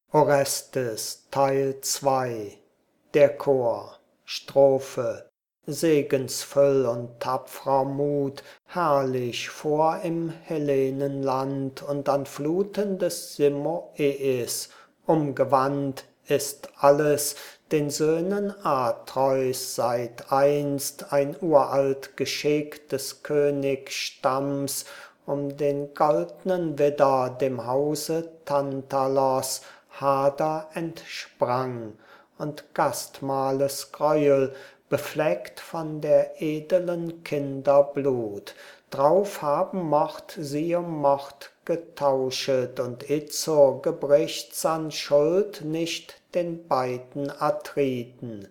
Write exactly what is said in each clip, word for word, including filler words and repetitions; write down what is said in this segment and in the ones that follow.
Orestes Teil zwei. Der Chor Strophe. Segensvoll und tapfrer Mut, herrlich vor im Hellenenland und an Fluten des Simoeis umgewandt ist alles den Söhnen Atreus seit einst ein uralt Geschick des Königsstamms um den goldnen Widder dem Hause Tantalos hader entsprang und Gastmahles Greuel befleckt von der edelen Kinder Blut. Drauf haben Mord sie um Mord getauschet und itzo gebricht's an Schuld nicht den beiden Atriden.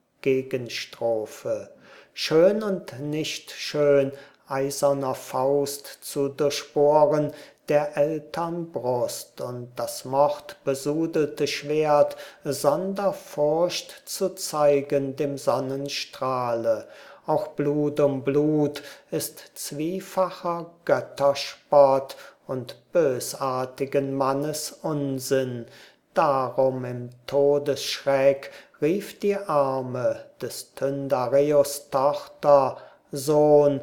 Gegenstrophe. Schön und nicht schön, eiserner Faust zu durchbohren der Eltern Brust und das mordbesudelte Schwert sonder Furcht zu zeigen dem Sonnenstrahle. Auch Blut um Blut ist zwiefacher Götterspott und bösartigen Mannes Unsinn. Darum im Todesschreck rief die Arme des Tyndareus Tochter: Sohn,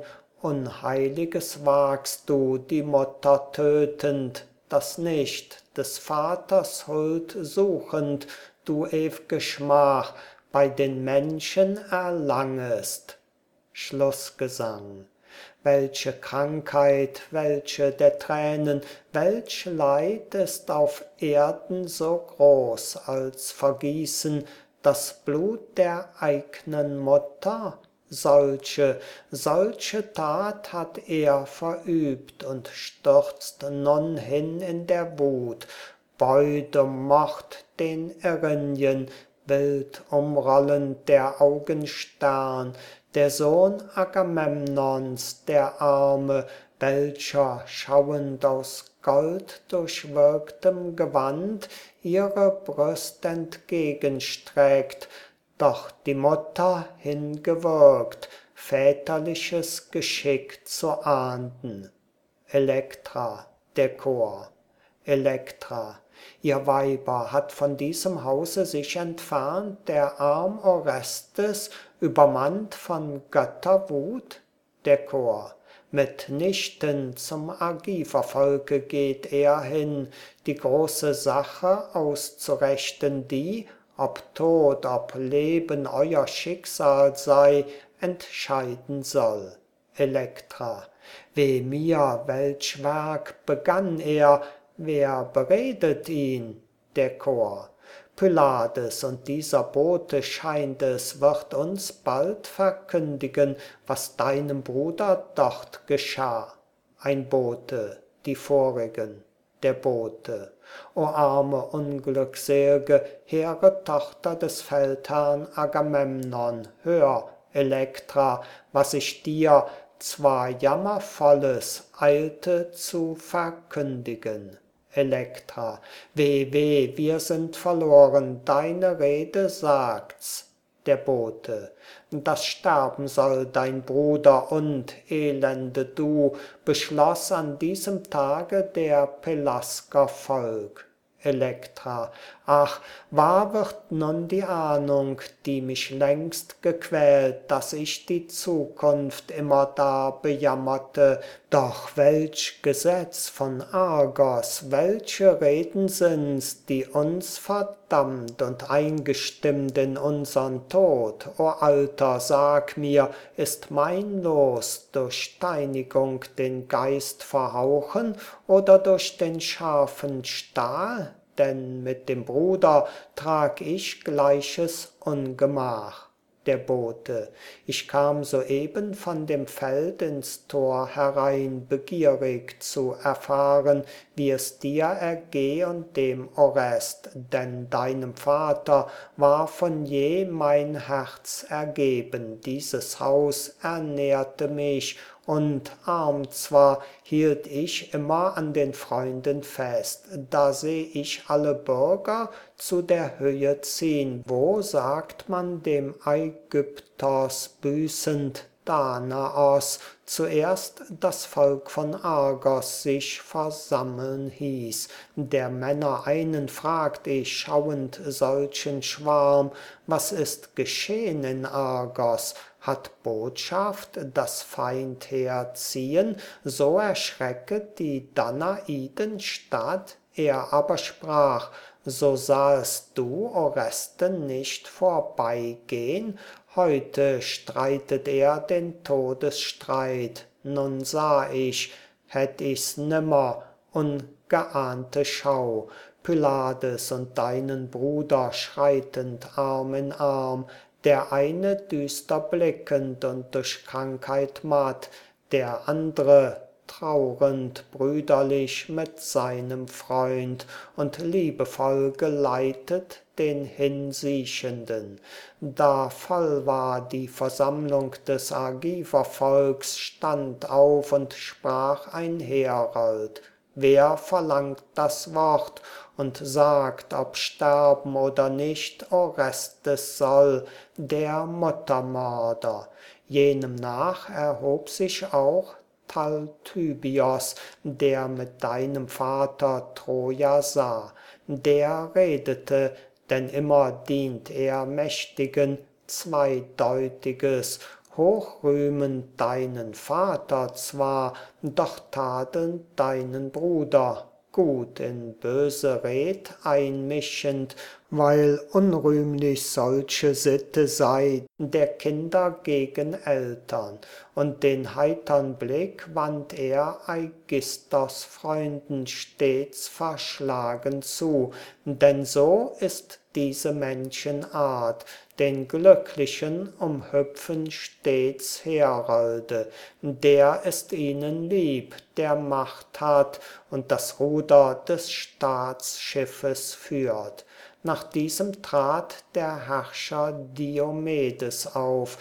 Unheiliges wagst du, die Mutter tötend, dass nicht des Vaters Huld suchend du ew'ge Schmach bei den Menschen erlangest. Schlussgesang. Welche Krankheit, welche der Tränen, welch Leid ist auf Erden so groß als Vergießen das Blut der eignen Mutter? Solche, solche Tat hat er verübt und stürzt nun hin in der Wut, beut um Mord den Erinnyen, wild umrollend der Augen Stern, der Sohn Agamemnons, der Arme, welcher schauend aus golddurchwirktem Gewand ihre Brust entgegenstreckt, doch die Mutter hingewirkt, väterliches Geschick zu ahnden. Elektra, der Chor. Elektra. Ihr Weiber hat von diesem Hause sich entfernt der arm Orestes, übermannt von Götterwut? Der Chor. Mitnichten zum Argivervolke geht er hin, die große Sache auszurichten, die, ob Tod, ob Leben euer Schicksal sei, entscheiden soll. Elektra. Weh mir, welch Werk begann er, wer beredet ihn? Der Chor. Pylades und dieser Bote scheint es, wird uns bald verkündigen, was deinem Bruder dort geschah. Ein Bote, die vorigen. Der Bote. O arme, unglücksel'ge, hehre Tochter des Feldherrn Agamemnon, hör, Elektra, was ich dir, zwar Jammervolles, eilte zu verkündigen. Elektra. Weh, weh, wir sind verloren, deine Rede sagt's. Der Bote. Das sterben soll dein Bruder und, elende du, beschloss an diesem Tage der Pelasger Volk. Elektra. Ach, wahr wird nun die Ahnung, die mich längst gequält, dass ich die Zukunft immerdar bejammerte. Doch welch Gesetz von Argos, welche Reden sind's, die uns verdammt und eingestimmt in unsern Tod? O Alter, sag mir, ist mein Los durch Steinigung den Geist verhauchen oder durch den scharfen Stahl? Denn mit dem Bruder trag ich gleiches Ungemach. Der Bote. Ich kam soeben von dem Feld ins Tor herein, begierig zu erfahren, wie es dir ergeh und dem Orest, denn deinem Vater war von je mein Herz ergeben. Dieses Haus ernährte mich, und arm zwar, hielt ich immer an den Freunden fest. Da seh ich alle Bürger zu der Höhe ziehn, wo, sagt man, dem Aigyptos büßend Danaos zuerst das Volk von Argos sich versammeln hieß. Der Männer einen fragt ich, schauend solchen Schwarm: Was ist geschehn in Argos? Hat Botschaft das Feindheer ziehen? So erschrecket die Danaidenstadt. Er aber sprach: So sahest du Oresten nicht vorbeigehn? Heute streitet er den Todesstreit. Nun sah ich, hätt ich's nimmer, ungeahnte Schau, Pylades und deinen Bruder schreitend Arm in Arm, der eine düster blickend und durch Krankheit matt, der andre trauernd brüderlich mit seinem Freund und liebevoll geleitet den Hinsiechenden. Da voll war die Versammlung des Argivervolks, stand auf und sprach ein Herold: Wer verlangt das Wort und sagt, ob sterben oder nicht Orestes soll, der Muttermörder? Jenem nach erhob sich auch Talthybios, der mit deinem Vater Troja sah. Der redete, denn immer dient er Mächtigen, Zweideutiges: hochrühmend deinen Vater zwar, doch tadelnd deinen Bruder, gut in böse Red einmischend, weil unrühmlich solche Sitte sei, der Kinder gegen Eltern. Und den heitern Blick wandt er Aigisthos Freunden stets verschlagen zu, denn so ist diese Menschenart, den Glücklichen umhüpfen stets Herolde. Der ist ihnen lieb, der Macht hat und das Ruder des Staatsschiffes führt. Nach diesem trat der Herrscher Diomedes auf,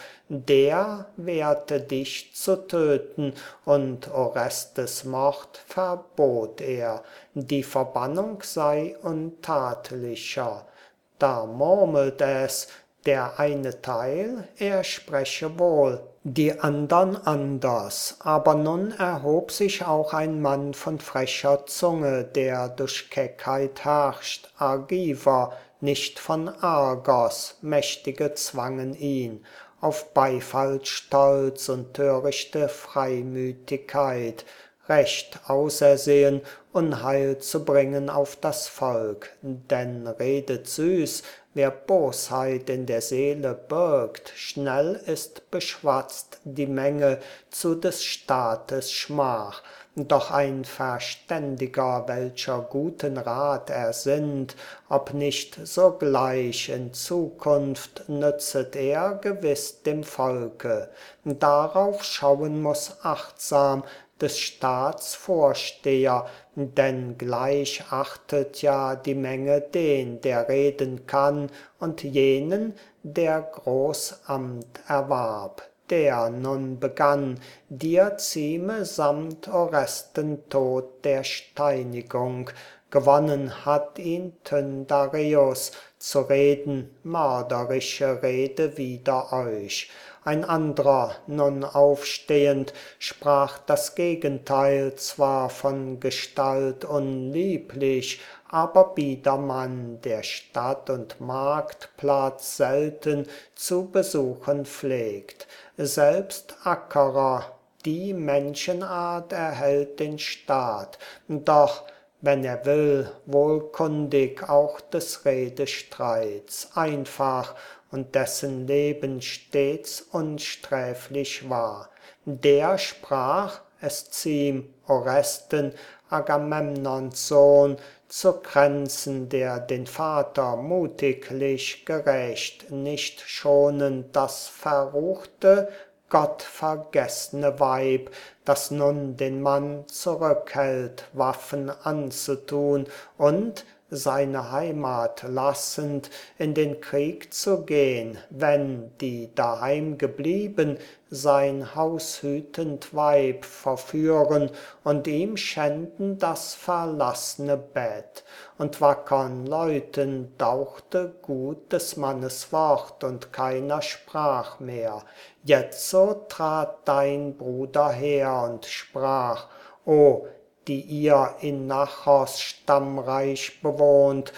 der wehrte dich zu töten, und Orestes Mord verbot er, die Verbannung sei untadlicher. Da murmelt es der eine Teil, er spreche wohl, die andern anders. Aber nun erhob sich auch ein Mann von frecher Zunge, der durch Keckheit herrscht, Argiver, nicht von Argos, Mächtige zwangen ihn auf Beifallsstolz und törichte Freimütigkeit, recht ausersehen, Unheil zu bringen auf das Volk. Denn redet süß, wer Bosheit in der Seele birgt, schnell ist beschwatzt die Menge zu des Staates Schmach. Doch ein Verständiger, welcher guten Rat ersinnt, ob nicht sogleich in Zukunft nützet er gewiss dem Volke. Darauf schauen muß achtsam des Staats Vorsteher, denn gleich achtet ja die Menge den, der reden kann, und jenen, der Großamt erwarb. Der nun begann: Dir zieme samt Oresten Tod der Steinigung, gewonnen hat ihn Tyndareus, zu reden mörderische Rede wider euch. Ein andrer, nun aufstehend, sprach das Gegenteil, zwar von Gestalt unlieblich, aber Biedermann, der Stadt- und Marktplatz selten zu besuchen pflegt. Selbst Ackerer, die Menschenart erhält den Staat, doch wenn er will, wohlkundig auch des Redestreits, einfach, und dessen Leben stets unsträflich war. Der sprach, es ziem Oresten, Agamemnons Sohn, zu kränzen, der den Vater mutiglich gerächt, nicht schonend das verruchte, gottvergessne Weib, das nun den Mann zurückhält, Waffen anzutun, und seine Heimat lassend, in den Krieg zu gehn, wenn die daheim geblieben sein haushütend Weib verführen und ihm schänden das verlassene Bett. Und wackern Leuten dauchte gut des Mannes Wort, und keiner sprach mehr. Jetzo trat dein Bruder her und sprach: O, die ihr Inachos Stammreich bewohnt,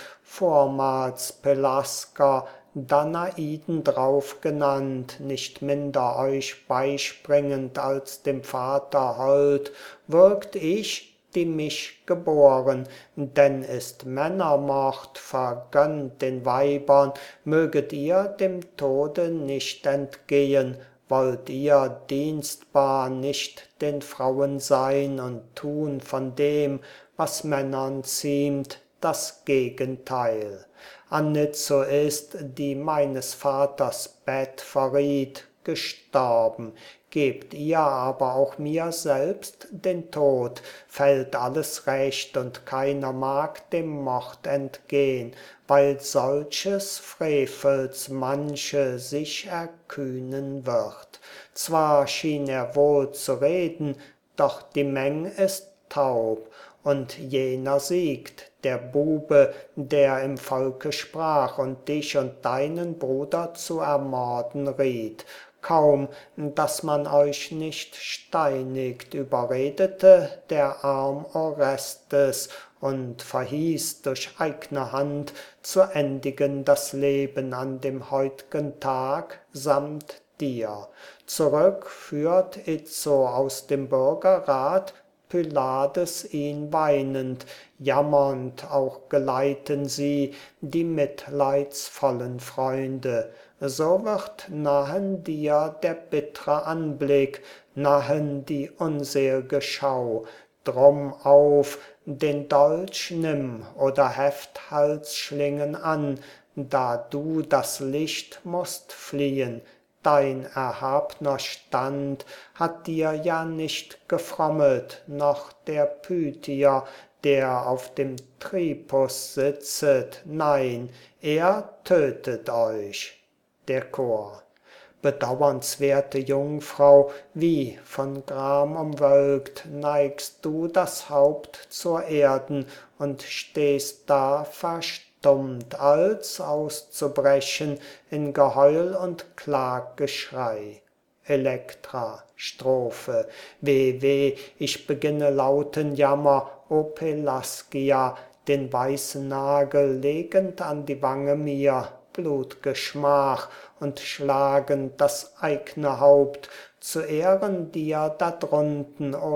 vormals Pelasger, Danaiden drauf genannt, nicht minder euch beispringend als dem Vater hold, würgt ich, die mich geboren, denn ist Männermord vergönnt den Weibern, möget ihr dem Tode nicht entgehen, wollt ihr dienstbar nicht den Frauen sein und tun von dem, was Männern ziemt, das Gegenteil. Anitzo ist, die meines Vaters Bett verriet, gestorben. Gebt ihr aber auch mir selbst den Tod, fällt alles recht und keiner mag dem Mord entgehn, weil solches Frevels manche sich erkühnen wird. Zwar schien er wohl zu reden, doch die Meng ist taub, und jener siegt, der Bube, der im Volke sprach und dich und deinen Bruder zu ermorden riet. Kaum, dass man euch nicht steinigt, überredete der arm Orestes und verhieß durch eigne Hand zu endigen das Leben an dem heut'gen Tag samt dir. Zurück führt Itzo aus dem Bürgerrat, Pylades ihn weinend, jammernd auch geleiten sie die mitleidsvollen Freunde. So wird nahen dir der bittre Anblick, nahen die unsel'ge Schau. Drum auf, den Dolch nimm oder heft Halsschlingen an, da du das Licht mußt fliehen. Dein erhabner Stand hat dir ja nicht gefrommet, noch der Pythier, der auf dem Tripus sitzet, nein, er tötet euch. Der Chor: Bedauernswerte Jungfrau, wie von Gram umwölkt, neigst du das Haupt zur Erden und stehst da verstummt, als auszubrechen in Geheul und Klaggeschrei. Elektra, Strophe: Weh, weh, ich beginne lauten Jammer, o Pelasgia, den weißen Nagel legend an die Wange mir, blut'ge Schmach, und schlagend das eigne Haupt, zu Ehren dir da drunten, o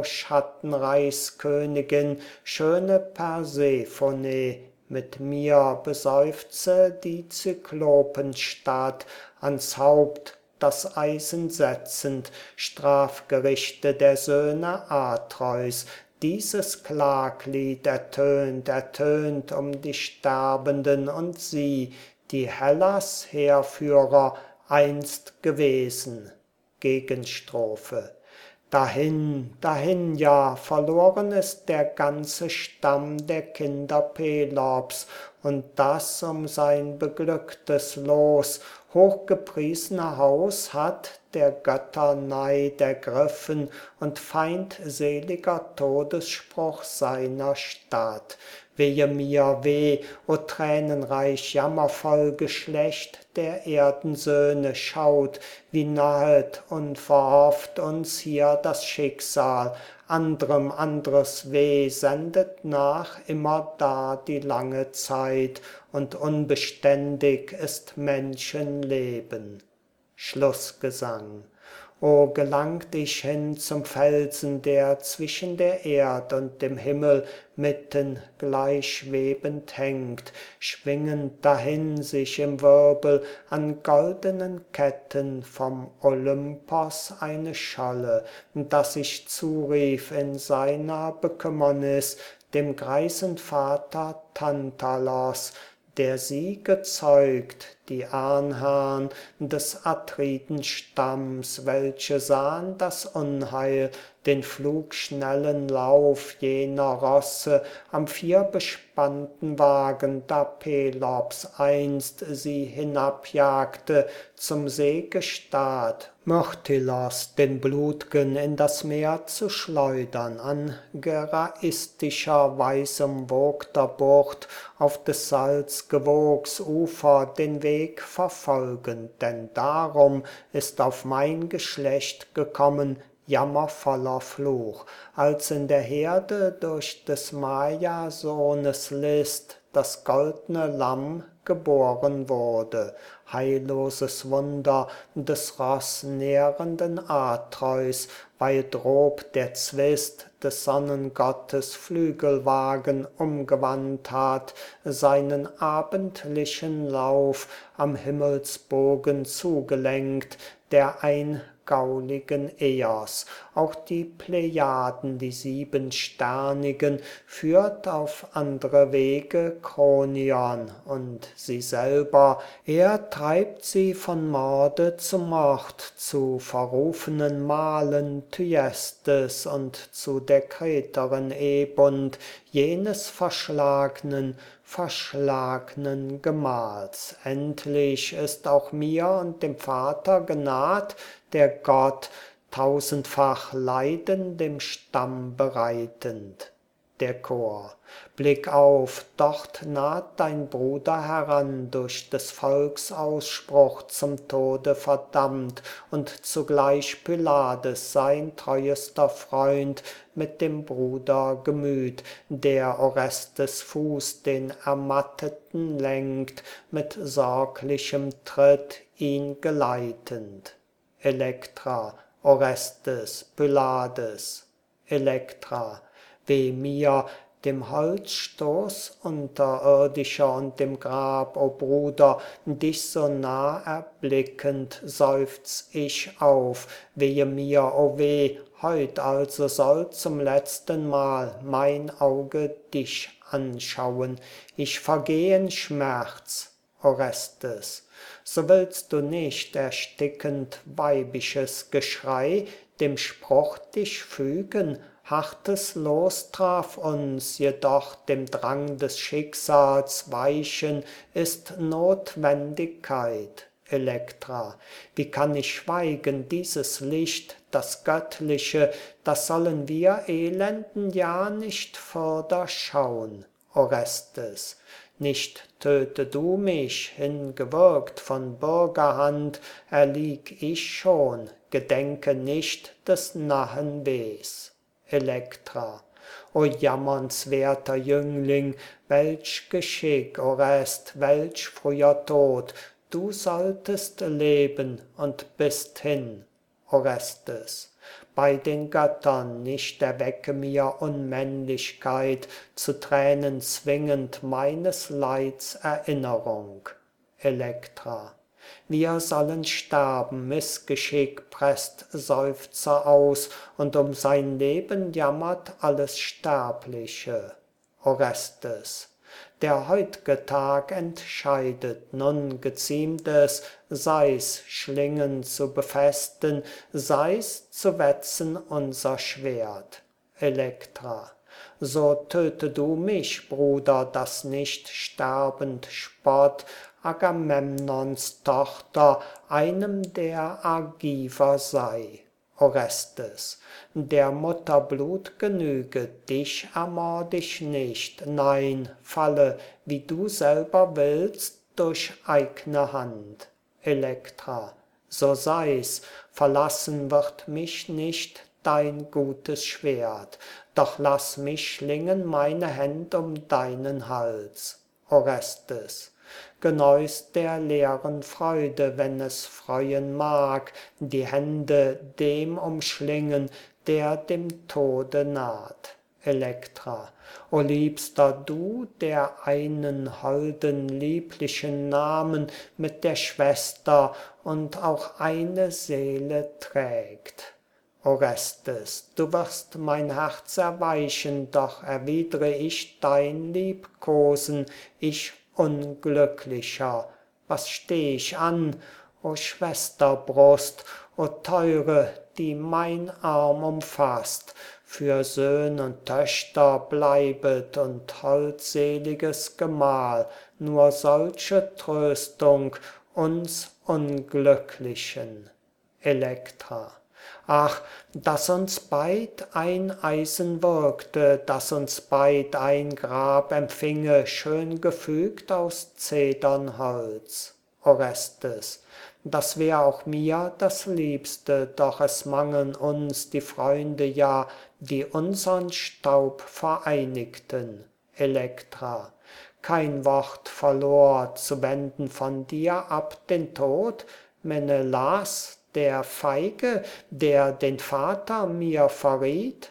Schattenreichskönigin, schöne Persephone, mit mir beseufze die Zyklopenstadt, ans Haupt das Eisen setzend, Strafgerichte der Söhne Atreus, dieses Klaglied ertönt, ertönt um die Sterbenden und sie, die Hellas Heerführer einst gewesen. Gegenstrophe: Dahin, dahin ja, verloren ist der ganze Stamm der Kinder Pelops, und das um sein beglücktes Los, hochgepriesene Haus hat der Götter Neid ergriffen und feindseliger Todesspruch seiner Stadt. Wehe mir, weh, o tränenreich, jammervoll Geschlecht der Erdensöhne, schaut, wie nahet unverhofft uns hier das Schicksal, andrem andres Weh sendet nach immerdar die lange Zeit, und unbeständig ist Menschenleben. Schlussgesang: O gelangt ich hin zum Felsen, der zwischen der Erd und dem Himmel mitten gleichschwebend hängt, schwingend dahin sich im Wirbel an goldenen Ketten vom Olympos eine Scholle, dass ich zurief in seiner Bekümmernis dem greisen Vater Tantalos, der sie gezeugt, die Ahnherrn des Atridenstamms, welche sahen das Unheil, den flugschnellen Lauf jener Rosse am vierbespannten Wagen, da Pelops einst sie hinabjagte zum Seegestad, Myrtilos den Blut'gen in das Meer zu schleudern, an geraistischer, weißumwogter Bucht auf des Salzgewogs Ufer den Weg verfolgend, denn darum ist auf mein Geschlecht gekommen jammervoller Fluch, als in der Herde durch des Maya-Sohnes List das goldne Lamm geboren wurde, heilloses Wunder des rossnährenden Atreus, weil drob der Zwist des Sonnengottes Flügelwagen umgewandt hat, seinen abendlichen Lauf am Himmelsbogen zugelenkt, der eingauligen Eos, auch die Plejaden, die siebensternigen, führt auf andre Wege Kronion, und sie selber, er treibt sie von Morde zu Mord, zu verrufenen Malen Thyestes und zu der Kreterin Ebund, jenes verschlagnen, verschlagnen Gemahls. Endlich ist auch mir und dem Vater genaht, der Gott, tausendfach Leiden dem Stamm bereitend. Der Chor: Blick auf, dort naht dein Bruder heran, durch des Volks Ausspruch zum Tode verdammt, und zugleich Pylades, sein treuester Freund, mit dem Bruder gemüht, der Orestes Fuß den Ermatteten lenkt, mit sorglichem Tritt ihn geleitend. Elektra, Orestes, Pylades. Elektra: Weh mir, dem Holzstoß unterirdischer und dem Grab, o Bruder, dich so nah erblickend, seufz ich auf. Wehe mir, o weh, heut also soll zum letzten Mal mein Auge dich anschauen. Ich vergeh in Schmerz. Orestes: So willst du nicht, erstickend weibisches Geschrei, dem Spruch dich fügen? Hartes Los traf uns, jedoch dem Drang des Schicksals weichen ist Notwendigkeit. Elektra: Wie kann ich schweigen, dieses Licht, das Göttliche, das sollen wir Elenden ja nicht fürder schaun. Orestes: Nicht töte du mich, hingewirkt von Bürgerhand, erlieg ich schon, gedenke nicht des nahen Wehs. Elektra: O jammernswerter Jüngling, welch Geschick, Orest, welch früher Tod, du solltest leben und bist hin. Orestes: Bei den Göttern nicht erwecke mir Unmännlichkeit, zu Tränen zwingend meines Leids Erinnerung. Elektra: Wir sollen sterben, Missgeschick presst Seufzer aus, und um sein Leben jammert alles Sterbliche. Orestes: Der heut'ge Tag entscheidet, nun geziemt es, sei's Schlingen zu befesten, sei's zu wetzen unser Schwert. Elektra: So töte du mich, Bruder, dass nicht sterbend Spott Agamemnons Tochter einem der Argiver sei. Orestes: Der Mutter Blut genüge, dich ermord ich nicht, nein, falle, wie du selber willst, durch eigne Hand. Elektra: So sei's, verlassen wird mich nicht dein gutes Schwert, doch lass mich schlingen meine Händ um deinen Hals. Orestes: Genuß der leeren Freude, wenn es freuen mag, die Hände dem umschlingen, der dem Tode naht. Elektra: O Liebster, du, der einen holden lieblichen Namen mit der Schwester und auch eine Seele trägt. Orestes: Du wirst mein Herz erweichen, doch erwidre ich dein Liebkosen, ich Unglücklicher, was steh ich an, o Schwesterbrust, o Teure, die mein Arm umfasst, für Söhn und Töchter bleibet und holdseliges Gemahl, nur solche Tröstung uns Unglücklichen. Elektra. Ach, dass uns beid ein Eisen würgte, dass uns beid ein Grab empfinge, schön gefügt aus Zedernholz. Orestes. Das wär auch mir das Liebste, doch es mangeln uns die Freunde ja, die unsern Staub vereinigten. Elektra. Kein Wort verlor, zu wenden von dir ab den Tod, Menelas, der Feige, der den Vater mir verriet?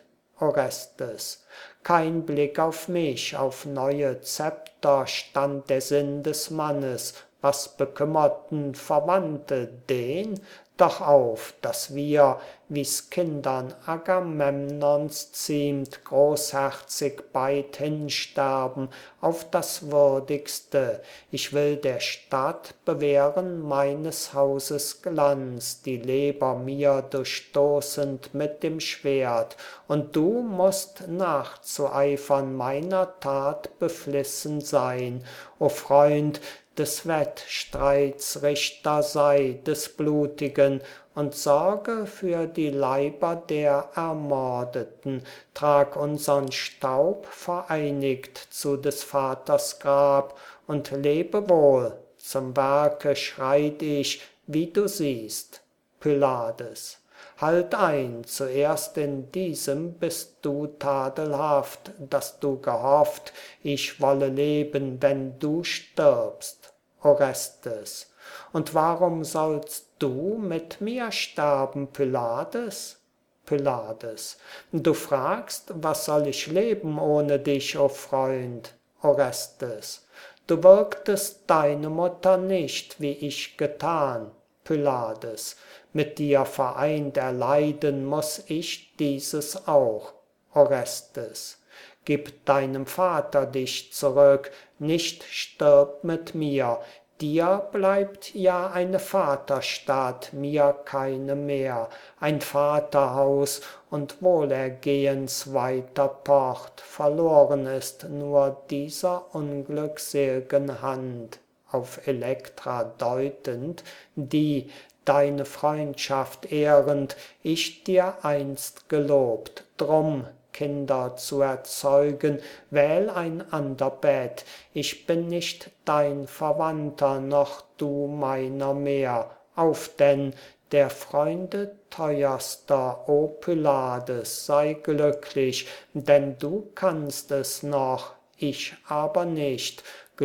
Orestes. Kein Blick auf mich, auf neue Zepter stand der Sinn des Mannes, was bekümmerten Verwandte den? Doch auf, dass wir, wie's Kindern Agamemnons ziemt, großherzig beid hinsterben, auf das Würdigste. Ich will der Stadt bewähren meines Hauses Glanz, die Leber mir durchstoßend mit dem Schwert, und du musst nachzueifern meiner Tat beflissen sein, o Freund, des Wettstreits Richter sei, des blutigen, und sorge für die Leiber der Ermordeten, trag unsern Staub vereinigt zu des Vaters Grab, und lebe wohl, zum Werke schreit ich, wie du siehst. Pylades. Halt ein, zuerst in diesem bist du tadelhaft, dass du gehofft, ich wolle leben, wenn du stirbst. Orestes. Und warum sollst du mit mir sterben, Pylades? Pylades. Du fragst, was soll ich leben ohne dich, o Freund? Orestes. Du würgtest deine Mutter nicht, wie ich getan. Pylades. Mit dir vereint erleiden muß ich dieses auch. Orestes. Gib deinem Vater dich zurück, nicht stirb mit mir. Dir bleibt ja eine Vaterstadt, mir keine mehr, ein Vaterhaus und Wohlergehens weiter Port. Verloren ist nur dieser unglücksel'gen Hand, auf Elektra deutend, die, deine Freundschaft ehrend, ich dir einst gelobt. Drum, Kinder zu erzeugen, wähl ein ander Bett. Ich bin nicht dein Verwandter, noch du meiner mehr. Auf denn, der Freunde teuerster, o Pylades, sei glücklich, denn du kannst es noch, ich aber nicht.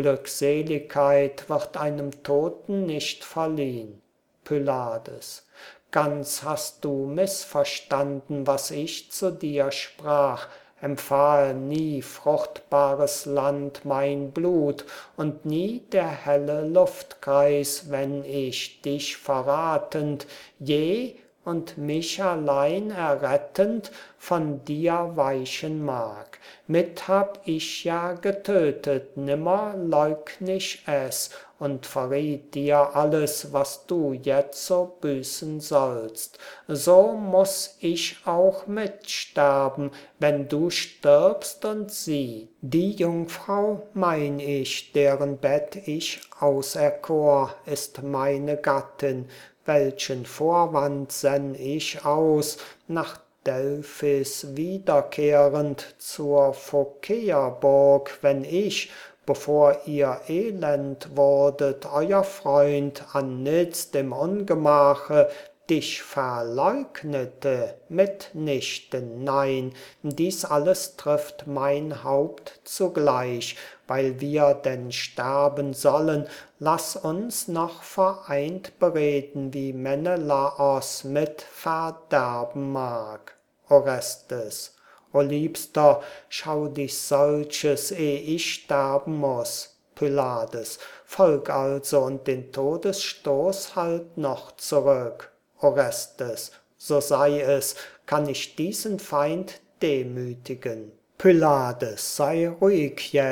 Glückseligkeit wird einem Toten nicht verliehn. Pylades. Ganz hast du missverstanden, was ich zu dir sprach, empfahl nie fruchtbares Land mein Blut und nie der helle Luftkreis, wenn ich dich verratend, je und mich allein errettend von dir weichen mag. Mit hab ich ja getötet, nimmer leugn ich es, und verriet dir alles, was du jetzo büßen sollst. So muß ich auch mitsterben, wenn du stirbst und sieh. Die Jungfrau mein ich, deren Bett ich auserkor, ist meine Gattin. Welchen Vorwand senn ich aus, nach Delphis wiederkehrend zur Phokäerburg, wenn ich, bevor ihr elend wurdet, euer Freund anitzt im Ungemache, dich verleugnete, mitnichten, nein, dies alles trifft mein Haupt zugleich, weil wir denn sterben sollen, lass uns noch vereint bereden, wie Menelaos mit verderben mag. Orestes. O Liebster, schau dich solches, eh ich sterben muß. Pylades. Folg also und den Todesstoß halt noch zurück. Orestes. So sei es, kann ich diesen Feind demütigen. Pylades, sei ruhig jetzt,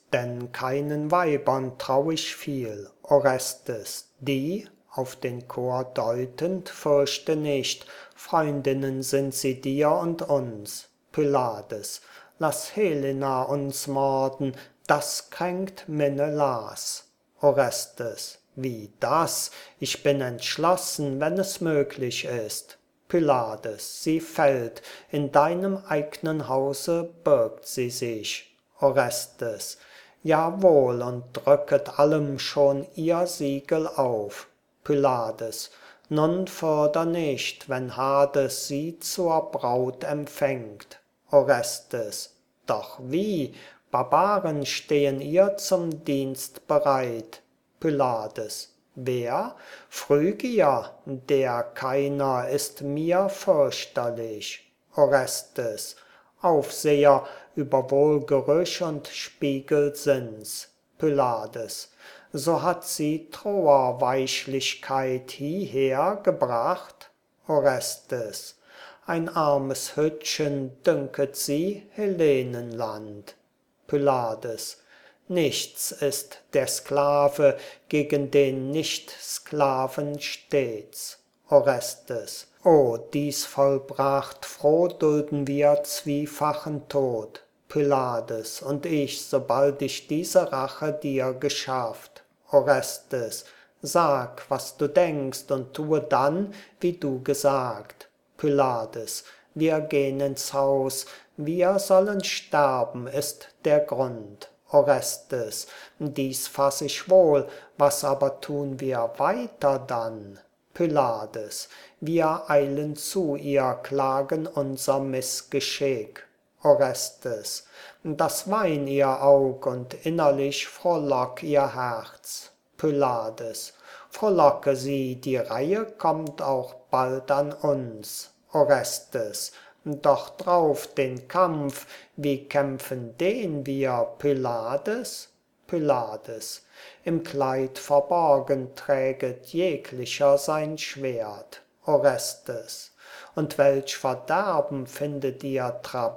denn keinen Weibern trau ich viel. Orestes, die, auf den Chor deutend, fürchte nicht, Freundinnen sind sie dir und uns. Pylades, lass Helena uns morden, das kränkt Menelaos. Orestes, wie das? Ich bin entschlossen, wenn es möglich ist. Pylades, sie fällt, in deinem eignen Hause birgt sie sich. Orestes, jawohl, und drücket allem schon ihr Siegel auf. Pylades, nun fürder nicht, wenn Hades sie zur Braut empfängt. Orestes, doch wie? Barbaren stehen ihr zum Dienst bereit. Pylades, wer? Phrygier, der keiner ist mir fürchterlich. Orestes, Aufseher über Wohlgerüch und Spiegelsinns. Pylades, so hat sie Troer Weichlichkeit hieher gebracht. Orestes, ein armes Hüttchen dünket sie Helenenland. Pylades, nichts ist der Sklave gegen den Nicht-Sklaven stets. Orestes, o dies vollbracht, froh dulden wir zwiefachen Tod. Pylades, und ich, sobald ich diese Rache dir geschafft. Orestes, sag, was du denkst, und tue dann, wie du gesagt. Pylades, wir gehn ins Haus, wir sollen sterben, ist der Grund. Orestes, dies fass ich wohl, was aber tun wir weiter dann? Pylades, wir eilen zu ihr, klagen unser Missgeschick. Orestes, das wein ihr Aug und innerlich frohlock ihr Herz. Pylades, frohlocke sie, die Reihe kommt auch bald an uns. Orestes, doch drauf den Kampf, wie kämpfen den wir, Pylades? Pylades, im Kleid verborgen träget jeglicher sein Schwert. Orestes, und welch Verderben findet ihr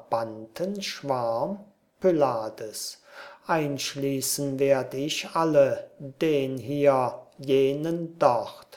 Trabantenschwarm? Pylades, einschließen werd ich alle, den hier, jenen dort.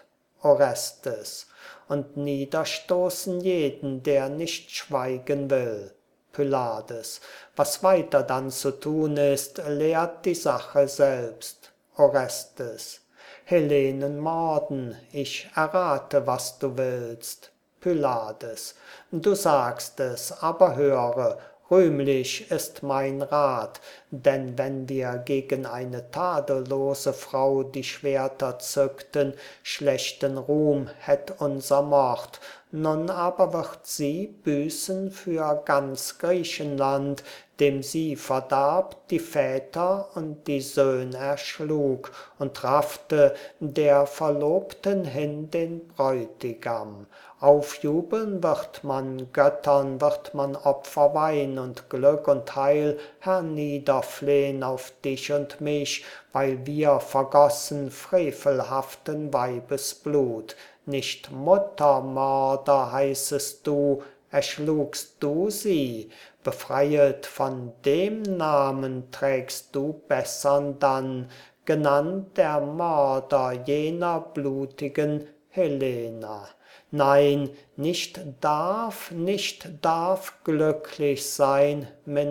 Orestes, und niederstoßen jeden, der nicht schweigen will. Pylades, was weiter dann zu tun ist, lehrt die Sache selbst. Orestes, Helenen morden, ich errate, was du willst. Pylades, du sagst es, aber höre, rühmlich ist mein rat, denn wenn wir gegen eine tadellose Frau die Schwerter zückten, schlechten Ruhm hätt unser Mord, nun aber wird sie büßen für ganz Griechenland, dem sie verdarb die Väter und die Söhn erschlug und raffte der Verlobten hin den Bräutigam. Aufjubeln wird man, Göttern wird man Opfer Wein und Glück und Heil herniederflehn auf dich und mich, weil wir vergossen frevelhaften Weibesblut. Nicht Muttermörder heißest du, erschlugst du sie, befreiet von dem Namen trägst du bessern dann, genannt der Mörder jener blutigen Helena. Nein, nicht darf, nicht darf glücklich sein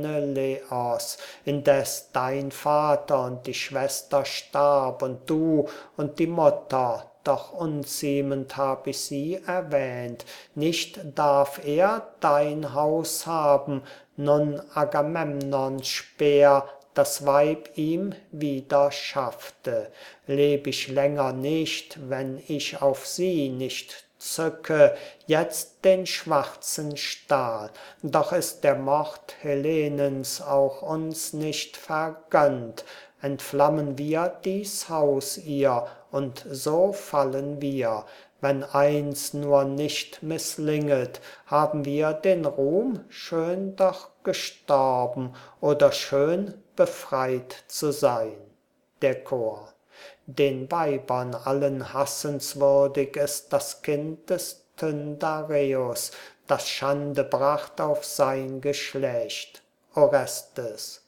Menelaos, indes dein Vater und die Schwester starb und du und die Mutter, doch unziemend hab ich sie erwähnt. Nicht darf er dein Haus haben, nun Agamemnons Speer das Weib ihm wieder schaffte. Leb ich länger nicht, wenn ich auf sie nicht zücke jetzt den schwarzen Stahl. Doch ist der Mord Helenens auch uns nicht vergönnt. Entflammen wir dies Haus ihr, und so fallen wir. Wenn eins nur nicht misslinget, haben wir den Ruhm, schön doch gestorben oder schön befreit zu sein. Der Chor. Den Weibern allen hassenswürdig ist das Kind des Tyndareus, das Schande bracht auf sein Geschlecht. Orestes,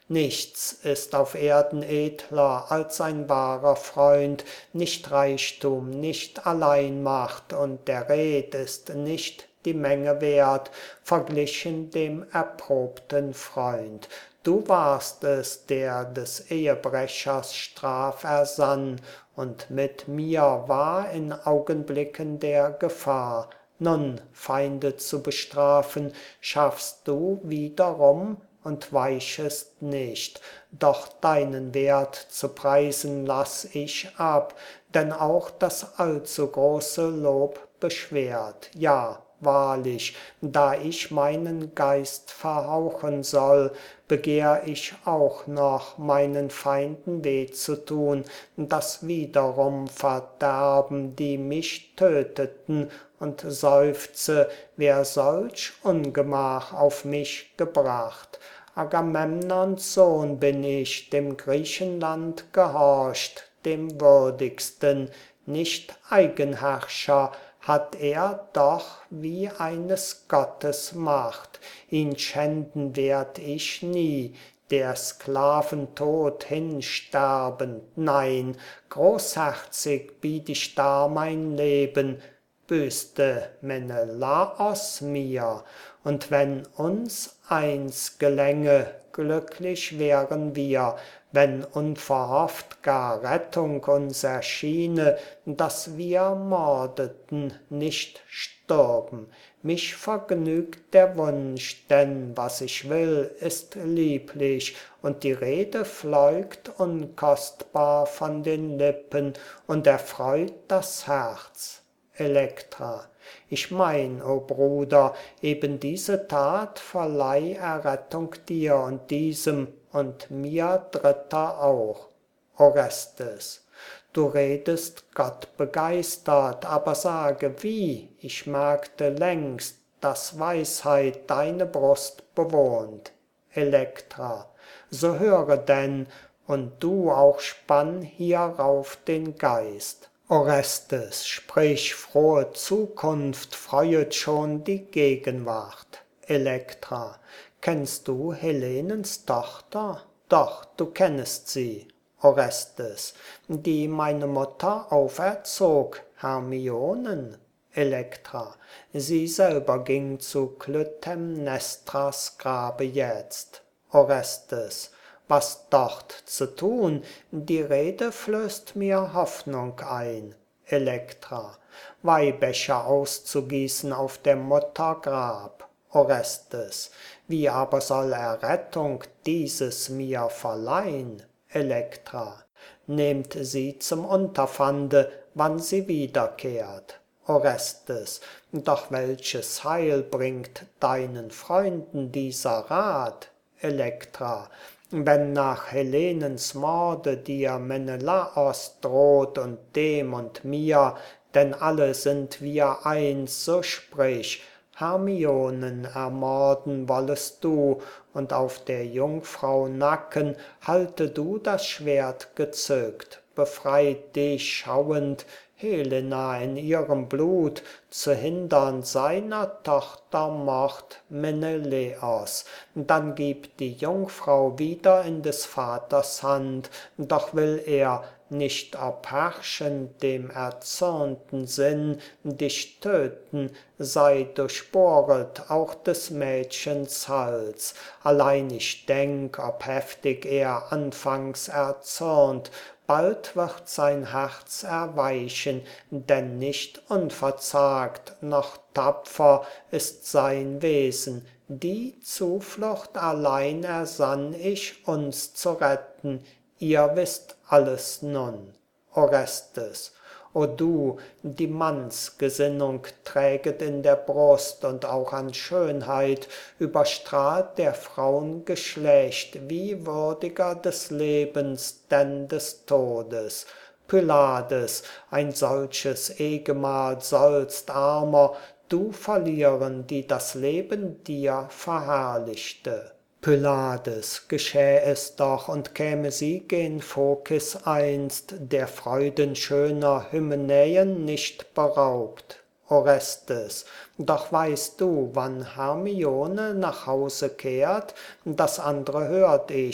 Nichts ist auf Erden edler als ein wahrer Freund, nicht Reichtum, nicht Alleinmacht, und der Red ist nicht die Menge wert, verglichen dem erprobten Freund. Du warst es, der des Ehebrechers Straf ersann, und mit mir war in Augenblicken der Gefahr. Nun, Feinde zu bestrafen, schaffst du wiederum und weichest nicht. Doch deinen Wert zu preisen lass ich ab, denn auch das allzu große Lob beschwert. Ja, wahrlich, da ich meinen Geist verhauchen soll, begehr ich auch noch, meinen Feinden weh zu tun, das wiederum verderben, die mich töteten, und seufze, wer solch Ungemach auf mich gebracht. Agamemnons Sohn bin ich, dem Griechenland gehorcht, dem würdigsten, nicht Eigenherrscher, hat er doch wie eines Gottes Macht. Ihn schänden werd ich nie, der Sklaven Tod hinsterbend, nein, großherzig biet ich dar mein Leben, büßte Menelaos mir, und wenn uns eins gelänge, glücklich wären wir, wenn unverhofft gar Rettung uns erschiene, dass wir mordeten, nicht stürben. Mich vergnügt der Wunsch, denn was ich will, ist lieblich, und die Rede fleut unkostbar von den Lippen und erfreut das Herz. Elektra: Ich mein, o Bruder, eben diese Tat verleih Errettung dir und diesem und mir Dritter auch. Orestes: Du redest Gott begeistert, aber sage wie, ich merkte längst, dass Weisheit deine Brust bewohnt. Elektra: So höre denn, und du auch spann hierauf den Geist. Orestes: Sprich, frohe Zukunft freuet schon die Gegenwart. Elektra: Kennst du Helenens Tochter? Doch, du kennest sie. Orestes: Die meine Mutter auferzog, Hermionen? Elektra: Sie selber ging zu Klytämnestras Grabe jetzt. Orestes: Was dort zu tun? Die Rede flößt mir Hoffnung ein. Elektra: Weihbecher auszugießen auf der Mutter Grab. Orestes: Wie aber soll Errettung dieses mir verleihn? Elektra: Nehmt sie zum Unterpfande, wann sie wiederkehrt. Orestes: Doch welches Heil bringt deinen Freunden dieser Rat? Elektra: Wenn nach Helenens Morde dir Menelaos droht und dem und mir, denn alle sind wir eins, so sprich, Hermionen ermorden wollest du, und auf der Jungfrau Nacken halte du das Schwert gezückt, befreit dich schauend, Helena in ihrem Blut, zu hindern seiner Tochter Mord Menelaos. Dann gib die Jungfrau wieder in des Vaters Hand, doch will er, nicht ob herrschend dem erzürnten Sinn, dich töten, sei durchbohret auch des Mädchens Hals. Allein ich denk, ob heftig er anfangs erzürnt, bald wird sein Herz erweichen, denn nicht unverzagt noch tapfer ist sein Wesen. Die Zuflucht allein ersann ich, uns zu retten, ihr wisst alles nun. Orestes: O du, die Mannsgesinnung träget in der Brust und auch an Schönheit überstrahlt der Fraun Geschlecht, wie würdiger des Lebens, denn des Todes. Pylades, ein solches Ehgemahl sollst, armer, du verlieren, die das Leben dir verherrlichte. Pylades, geschäh es doch, und käme sie gen Phokis einst, der Freuden schöner Hymenäen nicht beraubt. Orestes: Doch weißt du, wann Hermione nach Hause kehrt? Das andre hört ich,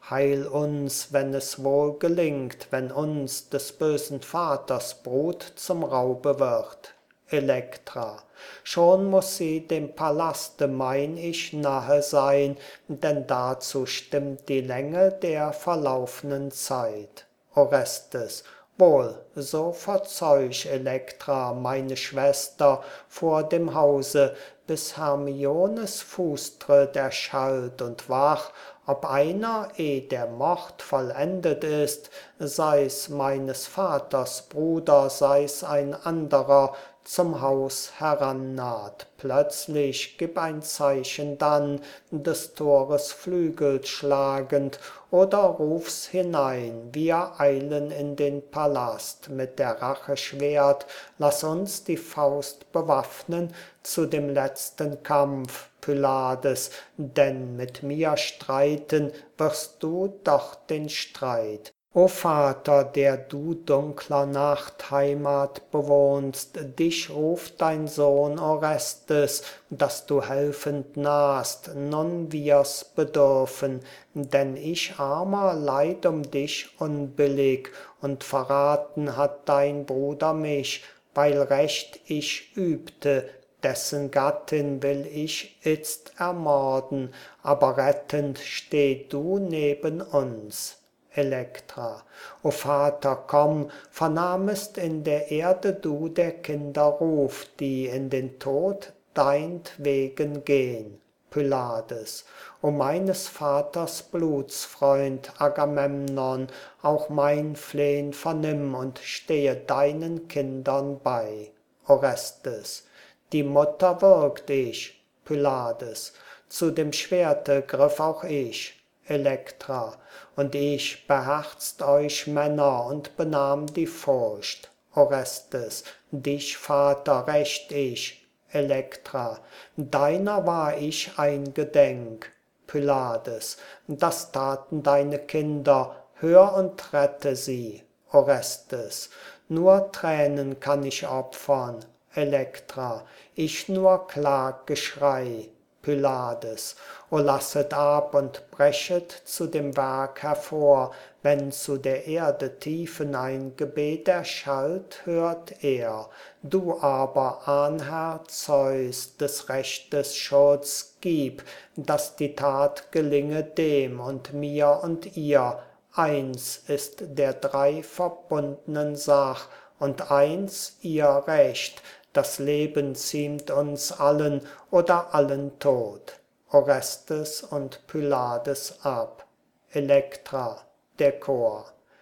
heil uns, wenn es wohl gelingt, wenn uns des bösen Vaters Brut zum Raube wird. Elektra. Schon muß sie dem Palaste mein ich nahe sein, denn dazu stimmt die Länge der verlaufnen Zeit. Orestes. Wohl, so verzeug, Elektra, meine Schwester, vor dem Hause, bis Hermiones Fußtritt erschallt und wach, ob einer, eh der Mord vollendet ist, sei's meines Vaters Bruder, sei's ein anderer, zum Haus herannaht. Plötzlich gib ein Zeichen dann, des Tores Flügel schlagend, oder ruf's hinein, wir eilen in den Palast, mit der Rache Schwert, lass uns die Faust bewaffnen zu dem letzten Kampf, Pylades, denn mit mir streiten wirst du doch den Streit. O Vater, der du dunkler Nacht Heimat bewohnst, dich ruft dein Sohn Orestes, dass du helfend nahst, nun wir's bedürfen, denn ich armer leid um dich unbillig, und verraten hat dein Bruder mich, weil Recht ich übte, dessen Gattin will ich itzt ermorden, aber rettend steh du neben uns. Elektra. O Vater, komm, vernahmest in der Erde du der Kinder Ruf, die in den Tod deinetwegen gehn. Pylades. O meines Vaters Blutsfreund Agamemnon, auch mein Flehn vernimm und stehe deinen Kindern bei. Orestes. Die Mutter würgt ich. Pylades. Zu dem Schwerte griff auch ich. Elektra. Und ich beherzt euch Männer und benahm die Furcht. Orestes. Dich, Vater, rächt ich. Elektra. Deiner war ich eingedenk. Pylades. Das taten deine Kinder, hör und rette sie. Orestes. Nur Tränen kann ich opfern. Elektra. Ich nur Klaggeschrei. Pylades. O lasset ab und brechet zu dem Werk hervor, wenn zu der Erde Tiefen ein Gebet erschallt, hört er. Du aber, Ahnherr Zeus, des Rechtes Schutz, gib, dass die Tat gelinge dem und mir und ihr. Eins ist der drei verbundnen Sach, und eins ihr Recht, das Leben ziemt uns allen oder allen Tod. Orestes und Pylades ab. Elektra, der Chor.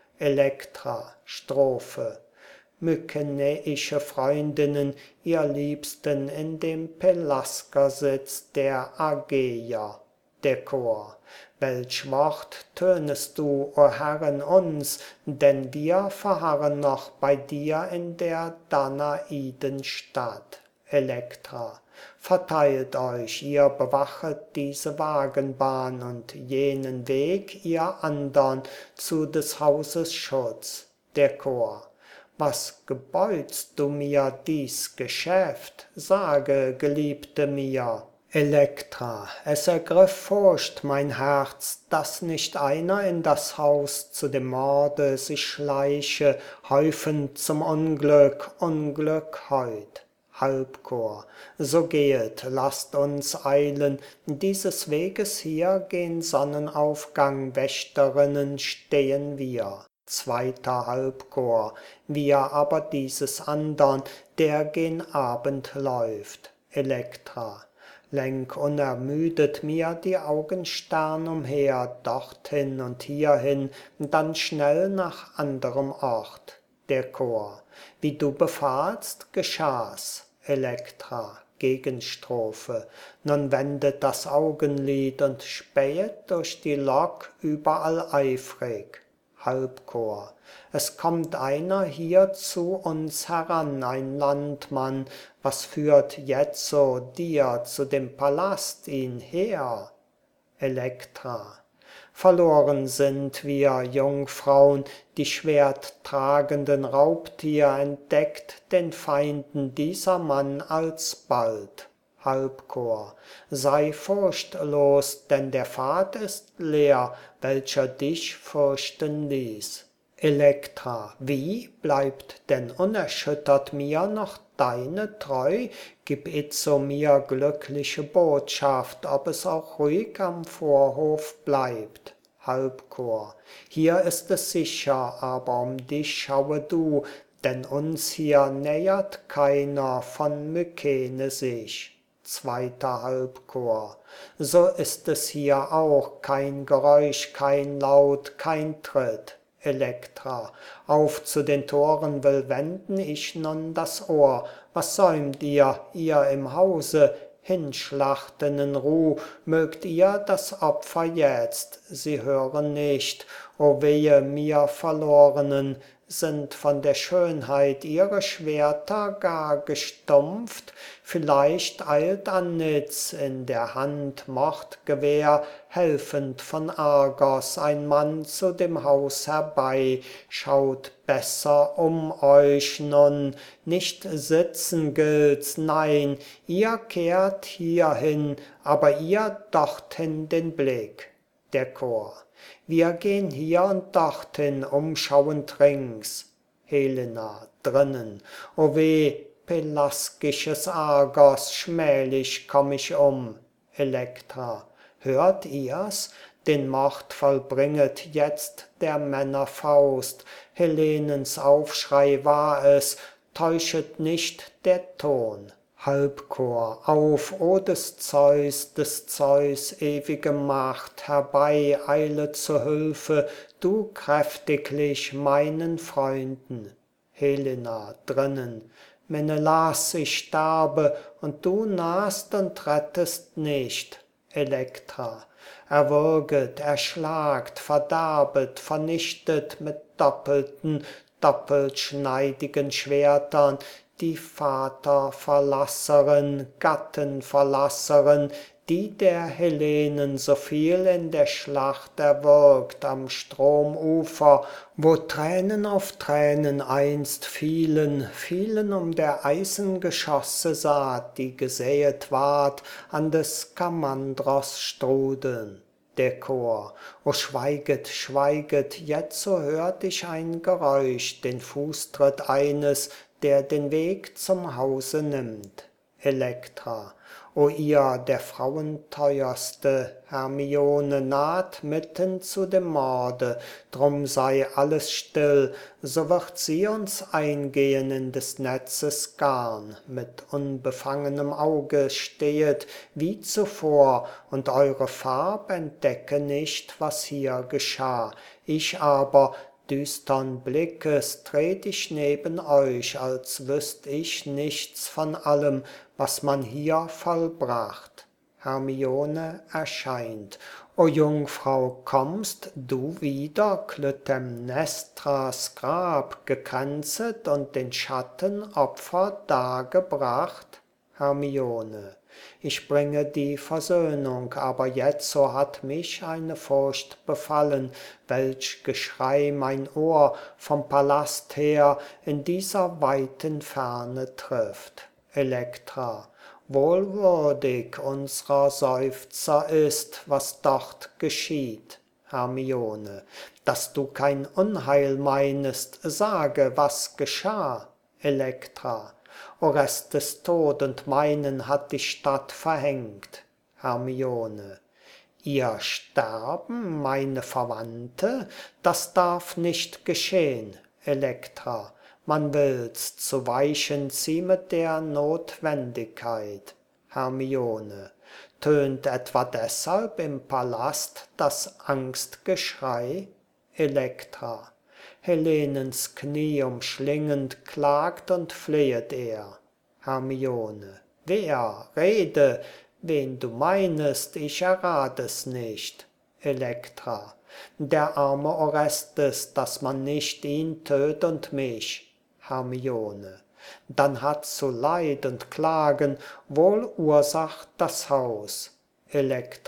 Elektra, Strophe. Mykenäische Freundinnen, ihr Liebsten, in dem Pelasger sitzt der Argeier. Der Chor. Welch Wort tönest du, o Herren, uns, denn wir verharren noch bei dir in der Danaidenstadt. Elektra. Verteilt euch, ihr bewachet diese Wagenbahn und jenen Weg, ihr andern, zu des Hauses Schutz. Der Chor. Was gebeutst du mir dies Geschäft? Sage, Geliebte mir. Elektra. Es ergriff Furcht mein Herz, dass nicht einer in das Haus zu dem Morde sich schleiche, häufend zum Unglück, Unglück heut. Halbchor. So gehet, lasst uns eilen, dieses Weges hier gen Sonnenaufgang Wächterinnen stehen wir. Zweiter Halbchor. Wir aber dieses andern, der gen Abend läuft. Elektra. Lenk unermüdet mir die Augen stern umher, dorthin und hierhin, dann schnell nach anderem Ort. Der Chor. Wie du befahlst, geschah's. Elektra. Gegenstrophe. Nun wendet das Augenlid und spähet durch die Lok überall eifrig. Halbchor. Es kommt einer hier zu uns heran, ein Landmann, was führt jetzo dir zu dem Palast ihn her? Elektra. Verloren sind wir, Jungfraun, die schwerttragenden Raubtier entdeckt den Feinden dieser Mann alsbald. Halbchor. Sei furchtlos, denn der Pfad ist leer, welcher dich fürchten ließ. Elektra. Wie? Bleibt denn unerschüttert mir noch deine Treu? Gib itzo mir glückliche Botschaft, ob es auch ruhig am Vorhof bleibt. Halbchor. Hier ist es sicher, aber um dich schaue du, denn uns hier nähert keiner von Mykene sich. Zweiter Halbchor. So ist es hier auch, kein Geräusch, kein Laut, kein Tritt. Elektra. Auf zu den Toren will wenden ich nun das Ohr. Was säumt ihr, ihr im Hause? Hinschlachten in Ruh, mögt ihr das Opfer jetzt, sie hören nicht. O wehe mir Verlorenen, sind von der Schönheit ihre Schwerter gar gestumpft? Vielleicht eilt Anitz in der Hand Mordgewehr, helfend von Argos ein Mann zu dem Haus herbei. Schaut besser um euch nun, nicht sitzen gilt's, nein, ihr kehrt hierhin, aber ihr dorthin den Blick. Der Chor. Wir gehen hier und dorthin, umschauend rings. Helena drinnen. O weh, pelaskisches Argos, schmählich komm ich um. Elektra. Hört ihr's? Den Mord vollbringet jetzt der Männer Faust. Helenens Aufschrei war es, täuschet nicht der Ton. Halbchor. Auf, o des Zeus, des Zeus ewige Macht, herbei, eile zu Hilfe, du kräftiglich meinen Freunden. Helena drinnen. Menelas, ich sterbe, und du nahst und rettest nicht. Elektra. Erwürget, erschlagt, verderbet, vernichtet mit doppelten, doppeltschneidigen Schwertern, die Vaterverlasserin, Gattenverlasserin, die der Hellenen so viel in der Schlacht erwürgt am Stromufer, wo Tränen auf Tränen einst fielen, fielen um der Eisengeschosse Saat, die gesäet ward an des Skamandros Strudeln. Der Chor. O schweiget, schweiget, jetzo hört ich ein Geräusch, den Fußtritt eines, der den Weg zum Hause nimmt. Elektra. O ihr, der Frauen teuerste, Hermione naht mitten zu dem Morde, drum sei alles still, so wird sie uns eingehen in des Netzes Garn, mit unbefangenem Auge stehet wie zuvor, und eure Farb entdecke nicht, was hier geschah, ich aber, düstern Blickes tret ich neben euch, als wüßt ich nichts von allem, was man hier vollbracht. Hermione erscheint. O Jungfrau, kommst du wieder, Klytämnestras Grab gekränzet und den Schattenopfer dargebracht? Hermione. Ich bringe die Versöhnung, aber jetzo hat mich eine Furcht befallen, welch Geschrei mein Ohr vom Palast her in dieser weiten Ferne trifft. Elektra. Wohlwürdig unsrer Seufzer ist, was dort geschieht. Hermione. Dass du kein Unheil meinest, sage, was geschah. Elektra. Orestes Tod und meinen hat die Stadt verhängt. Hermione. Ihr Sterben, meine Verwandte? Das darf nicht geschehn. Elektra. Man will's, zu weichen ziemet der Notwendigkeit. Hermione. Tönt etwa deshalb im Palast das Angstgeschrei? Elektra. Helenens Knie umschlingend klagt und flehet er. Hermione. Wer? Rede, wen du meinest, ich errat es nicht. Elektra. Der arme Orestes, dass man nicht ihn töt und mich. Hermione. Dann hat zu Leid und Klagen wohl Ursach das Haus. Elektra.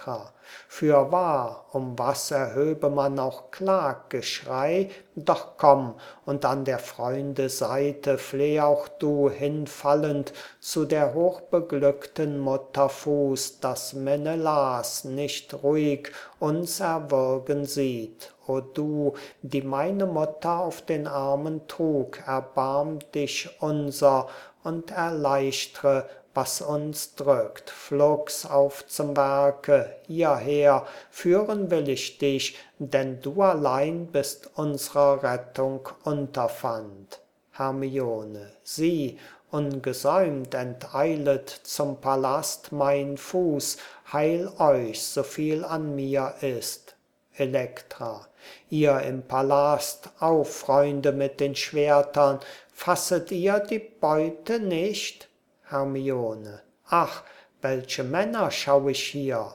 Fürwahr, um was erhöbe man auch Klaggeschrei, doch komm, und an der Freunde Seite fleh auch du hinfallend zu der hochbeglückten Mutter Fuß, dass Menelaos nicht ruhig uns erwürgen sieht. O du, die meine Mutter auf den Armen trug, erbarm dich unser und erleichtre, was uns drückt. Flugs auf zum Werke, hierher, führen will ich dich, denn du allein bist unsrer Rettung Unterpfand. Hermione, sieh, ungesäumt enteilet zum Palast mein Fuß, heil euch, so viel an mir ist. Elektra, ihr im Palast, auf, Freunde mit den Schwertern, fasset ihr die Beute nicht? Hermione, ach, welche Männer schau ich hier!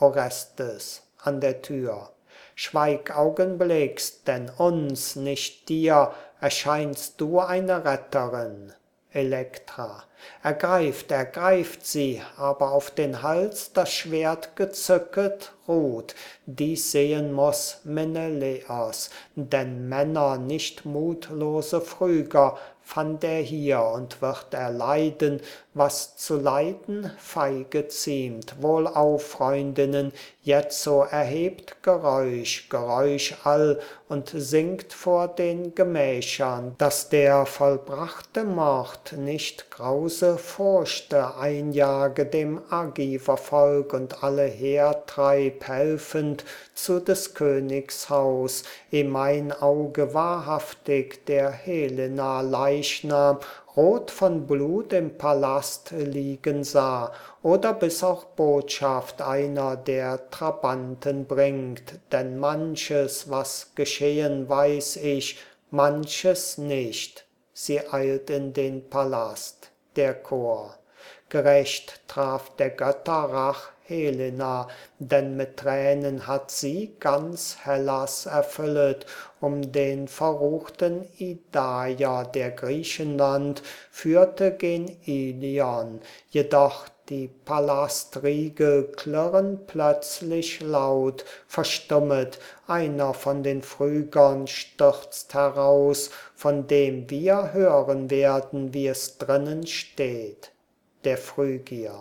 Orestes, an der Tür, schweig augenblicks, denn uns, nicht dir, erscheinst du eine Retterin. Elektra, ergreift, ergreift sie, aber auf den Hals das Schwert gezücket ruht, dies sehen muß Menelaos, denn Männer, nicht mutlose Phryger, fand er hier und wird er leiden, was zu leiden feige ziemt. Wohlauf, Freundinnen, jetzo erhebt Geräusch, Geräusch all und singt vor den Gemächern, dass der vollbrachte Mord nicht grause Furchte einjage dem Argivervolk und alle hertreib helfend zu des Königs Haus, eh mein Auge wahrhaftig der Helena Leichnam rot von Blut im Palast liegen sah, oder bis auch Botschaft einer der Trabanten bringt, denn manches, was geschehen, weiß ich, manches nicht. Sie eilt in den Palast. Der Chor. Gerecht traf der Götter Rach Helena, denn mit Tränen hat sie ganz Hellas erfüllet, um den verruchten Idaia, der Griechenland führte gen Ilion. Jedoch die Palastriegel klirren plötzlich laut, verstummet, einer von den Phrygern stürzt heraus, von dem wir hören werden, wie es drinnen steht. Der Phrygier.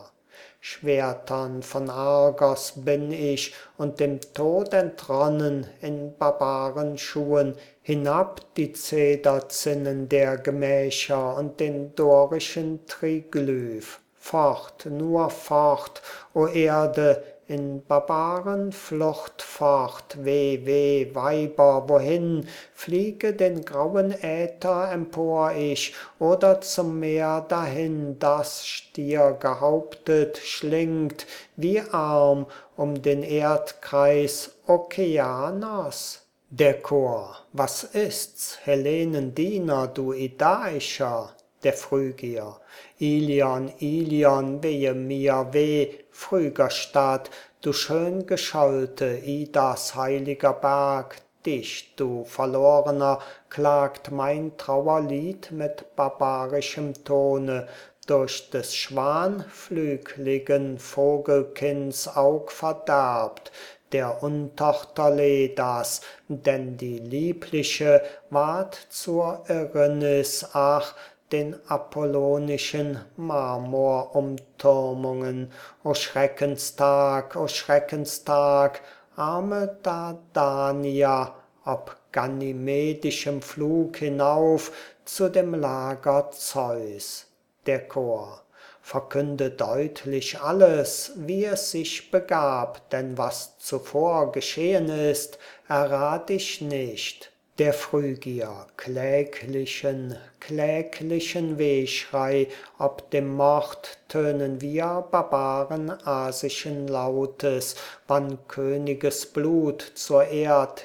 Schwertern von Argos bin ich und dem Tod entronnen in Barbarenschuhen, hinab die Zederzinnen der Gemächer und den dorischen Triglyph. Fort, nur fort, o Erde, in Barbarenflucht fort, weh, weh, Weiber, wohin? Fliege den grauen Äther empor ich, oder zum Meer dahin, das stiergehauptet schlingt, wie arm um den Erdkreis Okeanos? Der Chor, was ist's, Helenendiener, du Idaischer? Der Phrygier, Ilion, Ilion, wehe mir, weh, Phrygerstadt, du schön geschollte, Idas heiliger Berg, dich, du Verlorener, klagt mein Trauerlied mit barbarischem Tone, durch des schwanflügligen Vogelkinds Aug verderbt, der Untochter Ledas, denn die liebliche ward zur Erinnys, ach, den apollonischen Marmorumturmungen. O Schreckenstag, o Schreckenstag, arme Dardania, ob ganymedischem Flug hinauf zu dem Lager Zeus. Der Chor. Verkünde deutlich alles, wie es sich begab, denn was zuvor geschehen ist, errat ich nicht. Der Phrygier, kläglichen, kläglichen Wehschrei, ob dem Mord tönen wir Barbaren asischen Lautes, wann Königes Blut zur Erd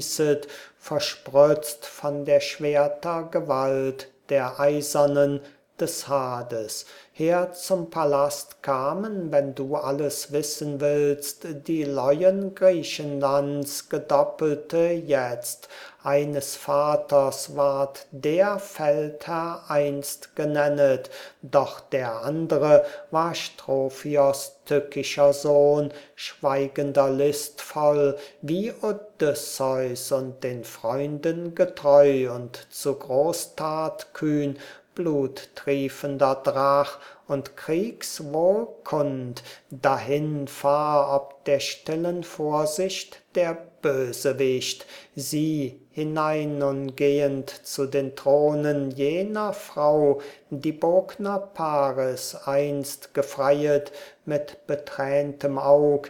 hinfließet, verspritzt von der Schwerter Gewalt, der eisernen, des Hades. Her zum Palast kamen, wenn du alles wissen willst, die Leuen Griechenlands, gedoppelte jetzt. Eines Vaters ward der Feldherr einst genennet, doch der andere war Strophios tückischer Sohn, schweigender listvoll, wie Odysseus und den Freunden getreu und zu Großtat kühn, bluttriefender Drach und kriegswohlkund, dahin fahr ob der stillen Vorsicht der Bösewicht, sie hinein nun gehend zu den Thronen jener Frau, die Bogner Paris einst gefreiet, mit beträntem Aug,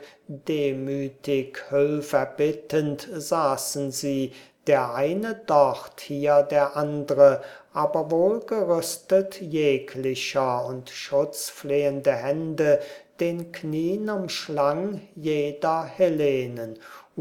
demütig hülf erbittend saßen sie, der eine dort, hier der andre, aber wohlgerüstet jeglicher und schutzflehende Hände den Knien umschlang jeder Hellenen.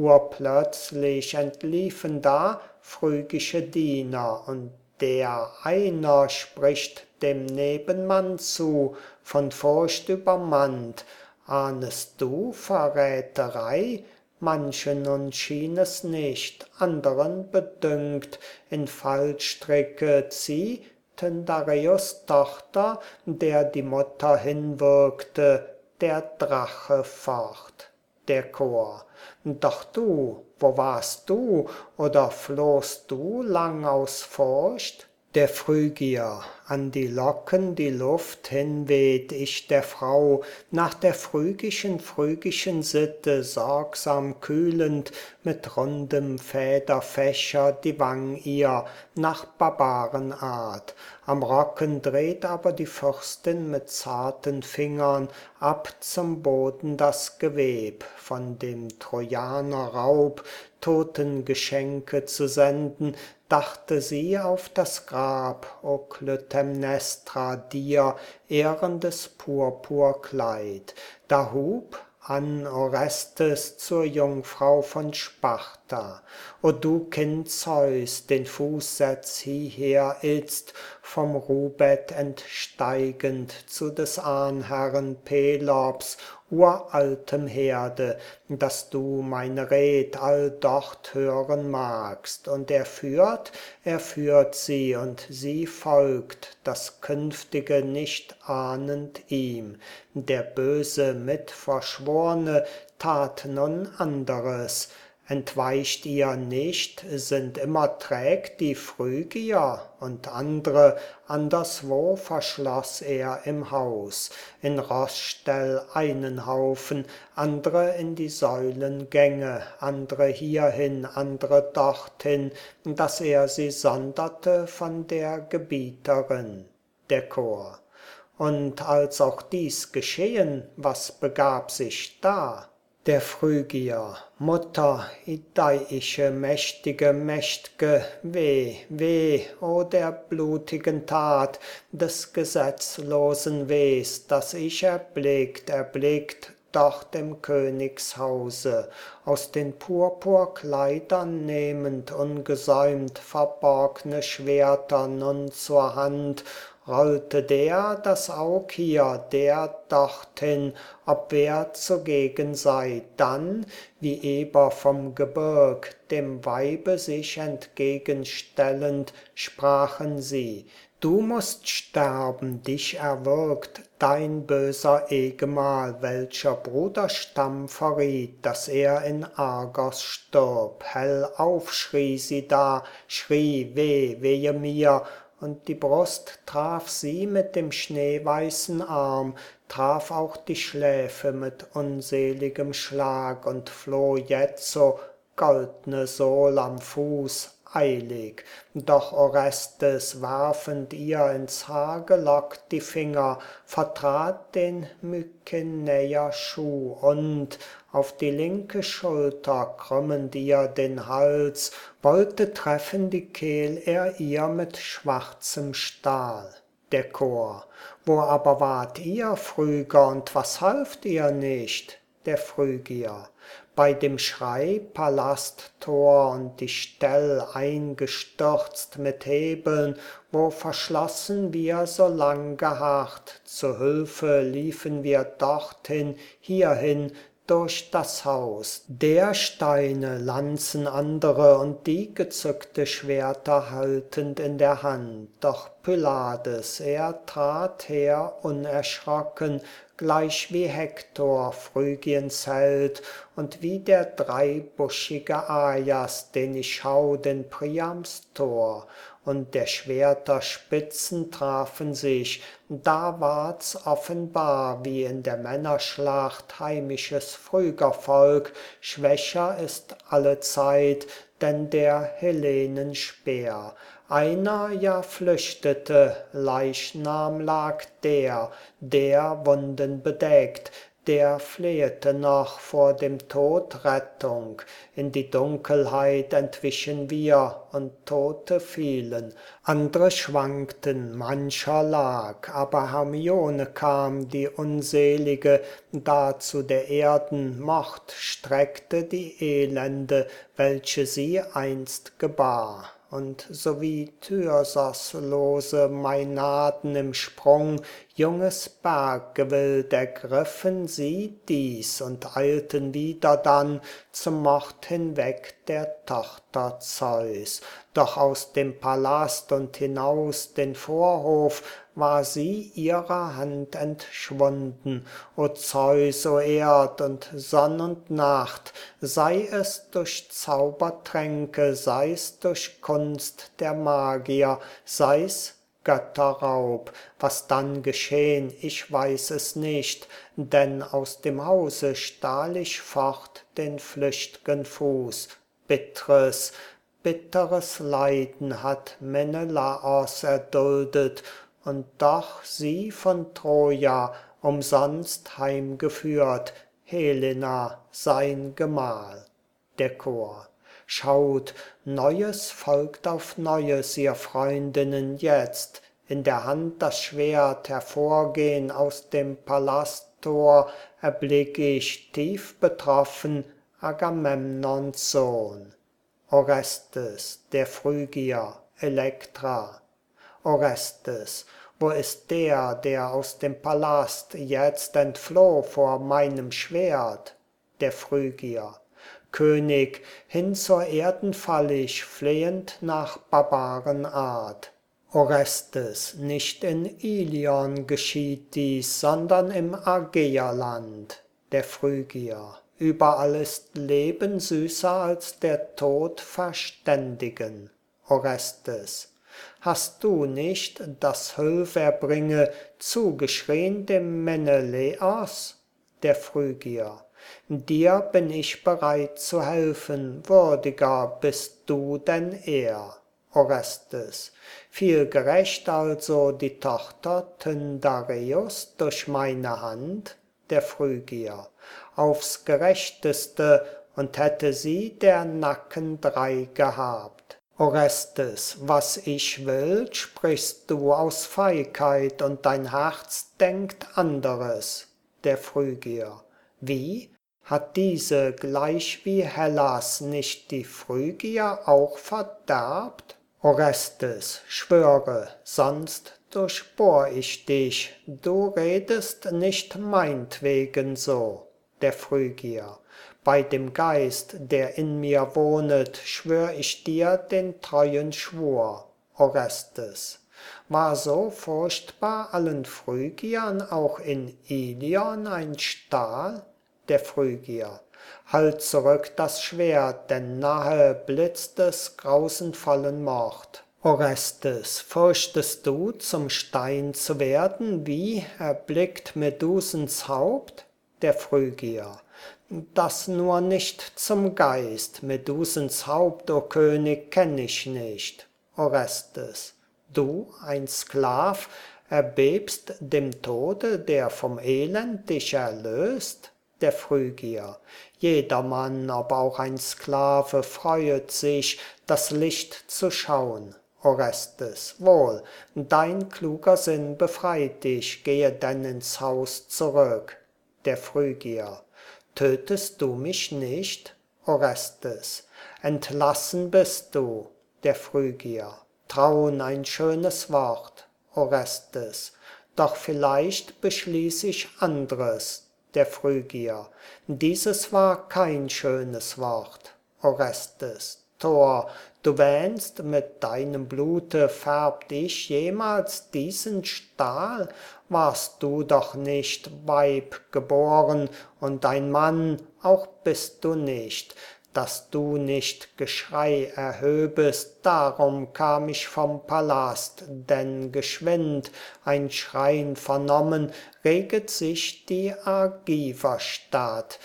Urplötzlich entliefen da phrygische Diener, und der einer spricht dem Nebenmann zu, von Furcht übermannt: Ahnest du Verräterei? Manchen nun schien es nicht, anderen bedünkt, in Fallstricke zieh Tyndareus' Tochter, der die Mutter hinwirkte, der Drache fort. Der Chor: Doch du, wo warst du, oder flohst du lang aus Furcht? Der Phrygier: An die Locken die Luft hinweht ich der Frau, nach der phrygischen, phrygischen Sitte sorgsam kühlend, mit rundem Federfächer die Wang ihr, nach Barbarenart. Am Rocken dreht aber die Fürstin mit zarten Fingern ab zum Boden das Geweb, von dem Trojaner Raub Totengeschenke zu senden, dachte sie auf das Grab, o Klytämnestra, dir ehrendes Purpurkleid. Da hub an Orestes zur Jungfrau von Sparta: O du Kind Zeus, den Fußsetz hieher itzt, vom Ruhbett entsteigend zu des Ahnherren Pelops uraltem Herde, dass du meine Red alldort hören magst. Und er führt, er führt sie, und sie folgt, das Künftige nicht ahnend ihm. Der böse Mitverschworne tat nun anderes. Entweicht ihr nicht, sind immer träg die Phrygier, und andre anderswo verschloss er im Haus, in Roßstell einen Haufen, andre in die Säulengänge, andre hierhin, andre dorthin, dass er sie sonderte von der Gebieterin. Der Chor: Und als auch dies geschehen, was begab sich da? Der Phrygier: Mutter, Idaische, mächtige, mächt'ge, weh, weh, o der blutigen Tat, des gesetzlosen Wehs, das ich erblickt, erblickt dort im Königshause, aus den Purpurkleidern nehmend ungesäumt verborgne Schwerter nun zur Hand, rollte der das Aug hier, der dorthin, ob wer zugegen sei, dann, wie Eber vom Gebirg, dem Weibe sich entgegenstellend, sprachen sie: Du mußt sterben, dich erwürgt dein böser Ehgemahl, welcher Bruderstamm verriet, dass er in Argos stirb. Hell auf schrie sie da, schrie: Weh, wehe mir! Und die Brust traf sie mit dem schneeweißen Arm, traf auch die Schläfe mit unseligem Schlag und floh jetzo, goldne Sohl am Fuß, eilig. Doch Orestes, werfend ihr ins Haar gelockt die Finger, vertrat den Mykenäerschuh und, auf die linke Schulter krümmend ihr den Hals, wollte treffen die Kehl er ihr mit schwarzem Stahl. Der Chor: Wo aber wart ihr, Phryger, und was halft ihr nicht? Der Phrygier: bei dem Schrei Palasttor und die Stell eingestürzt mit Hebeln, wo verschlossen wir so lang geharrt, zu Hülfe liefen wir dorthin, hierhin, durch das Haus, der Steine, Lanzen andere und die gezückte Schwerter haltend in der Hand. Doch Pylades, er trat her unerschrocken, gleich wie Hektor, Phrygiens Held, und wie der dreibuschige Ajas, den ich schau, den Priams Tor. Und der Schwerter Spitzen trafen sich, da ward's offenbar, wie in der Männerschlacht heimisches Phrygervolk schwächer ist allezeit, denn der Hellenen Speer. Einer ja flüchtete, Leichnam lag der, der Wunden bedeckt, der flehete noch vor dem Tod Rettung. In die Dunkelheit entwichen wir, und Tote fielen. Andre schwankten, mancher lag, aber Hermione kam, die unselige, da zu der Erden Mord streckte die Elende, welche sie einst gebar. Und so wie Thyrsos lose Mainaden im Sprung junges Berggewild ergriffen sie dies und eilten wieder dann zum Mord hinweg der Tochter Zeus. Doch aus dem Palast und hinaus den Vorhof war sie ihrer Hand entschwunden. O Zeus, o Erd und Sonn und Nacht, sei es durch Zaubertränke, sei's durch Kunst der Magier, sei's Götterraub, was dann geschehn, ich weiß es nicht, denn aus dem Hause stahl ich fort den flücht'gen Fuß. Bittres, bitteres Leiden hat Menelaos erduldet, und doch sie von Troja umsonst heimgeführt, Helena sein Gemahl. Der Chor: Schaut, Neues folgt auf Neues, ihr Freundinnen, jetzt, in der Hand das Schwert hervorgehn aus dem Palasttor, erblick ich, tief betroffen, Agamemnons Sohn. Orestes, der Phrygier, Elektra. Orestes, wo ist der, der aus dem Palast jetzt entfloh vor meinem Schwert? Der Phrygier: König, hin zur Erden fall ich, flehend nach Barbarenart. Orestes, nicht in Ilion geschieht dies, sondern im Argeerland. Der Phrygier: Überall ist Leben süßer als der Tod Verständigen. Orestes: Hast du nicht, das Hülf erbringe, zugeschrien dem Menelaos? Der Phrygier: Dir bin ich bereit zu helfen, würdiger bist du denn er. Orestes: Fiel gerecht also die Tochter Tyndareus durch meine Hand? Der Phrygier: Aufs gerechteste, und hätte sie der Nacken drei gehabt. Orestes: Was ich will, sprichst du aus Feigheit, und dein Herz denkt anderes. Der Phrygier: Wie? Hat diese gleich wie Hellas nicht die Phrygier auch verderbt? Orestes: Schwöre, sonst durchbohr ich dich, du redest nicht meintwegen so. Der Phrygier: Bei dem Geist, der in mir wohnet, schwör ich dir den treuen Schwur. Orestes: War so furchtbar allen Phrygiern auch in Ilion ein Stahl? Der Phrygier: Halt zurück das Schwert, denn nahe blitzt es grausenvollen Mord. Orestes: Fürchtest du, zum Stein zu werden, wie erblickt Medusens Haupt? Der Phrygier: Das nur nicht zum Geist, Medusens Haupt, o König, kenn ich nicht. Orestes: Du, ein Sklav, erbebst dem Tode, der vom Elend dich erlöst? Der Phrygier: Jedermann, ob auch ein Sklave, freuet sich, das Licht zu schauen. Orestes: Wohl, dein kluger Sinn befreit dich, gehe denn ins Haus zurück. Der Phrygier: tötest du mich nicht? Orestes, entlassen bist du. Der Phrygier, Traun, ein schönes Wort. Orestes, doch vielleicht beschließ ich andres. Der Phrygier, dieses war kein schönes Wort. Orestes, Tor, du wähnst, mit deinem Blute färbt ich jemals diesen Stahl? Warst du doch nicht Weib geboren und ein Mann auch bist du nicht, dass du nicht Geschrei erhöbest, darum kam ich vom Palast, denn geschwind, ein Schrein vernommen, reget sich die Argiverstadt.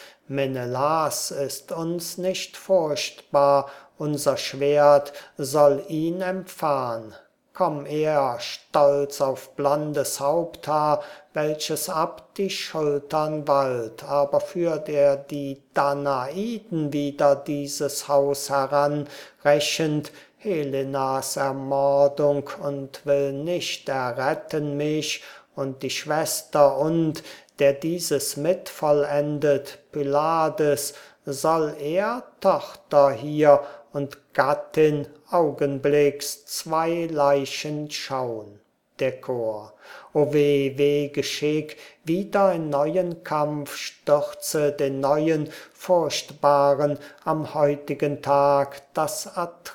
Menelas ist uns nicht furchtbar, unser Schwert soll ihn empfahn. Komm er, stolz auf blondes Haupthaar, welches ab die Schultern wallt, aber führt er die Danaiden wider dieses Haus heran, rächend Helenas Ermordung und will nicht erretten mich und die Schwester und, der dieses mitvollendet, Pylades, soll er Tochter hier und Gattin augenblicks zwei Leichen schaun. Der Chor, o weh, weh Geschick, wieder in neuen Kampf stürze den neuen, furchtbaren, am heutigen Tag das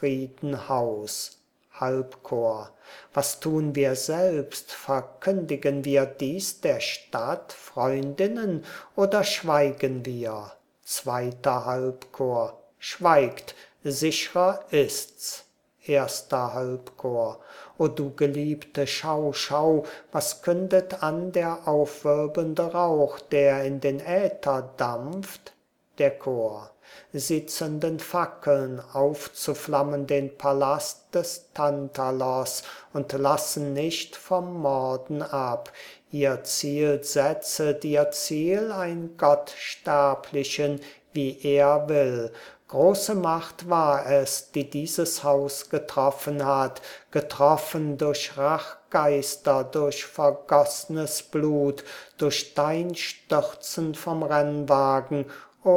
Atridenhaus. Halbchor, was tun wir selbst, verkündigen wir dies der Stadt, Freundinnen, oder schweigen wir? Zweiter Halbchor, schweigt, sichrer ist's. Erster Halbchor, o du geliebte, schau, schau, was kündet an der aufwirbelnde Rauch, der in den Äther dampft? Der Chor, sie zünden Fackeln, aufzuflammen den Palast des Tantalos und lassen nicht vom Morden ab. Ihr Ziel setzet, ihr Ziel, ein Gott Sterblichen, wie er will. Große Macht war es, die dieses Haus getroffen hat, getroffen durch Rachgeister, durch vergoss'nes Blut, durch dein Stürzen vom Rennwagen, o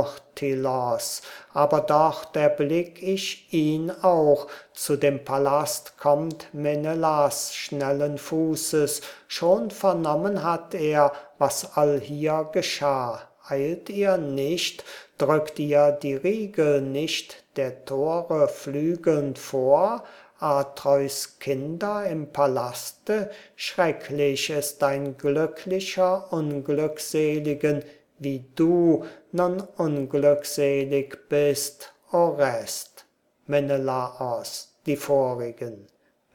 Myrtilos, aber dort erblick ich ihn auch, zu dem Palast kommt Menelas schnellen Fußes, schon vernommen hat er, was allhier geschah. Eilt ihr nicht, drückt ihr die Riegel nicht der Tore flügelnd vor, Atreus Kinder im Palaste? Schrecklich ist ein glücklicher Unglückseligen, wie du nun unglückselig bist, Orest. Menelaos, die vorigen.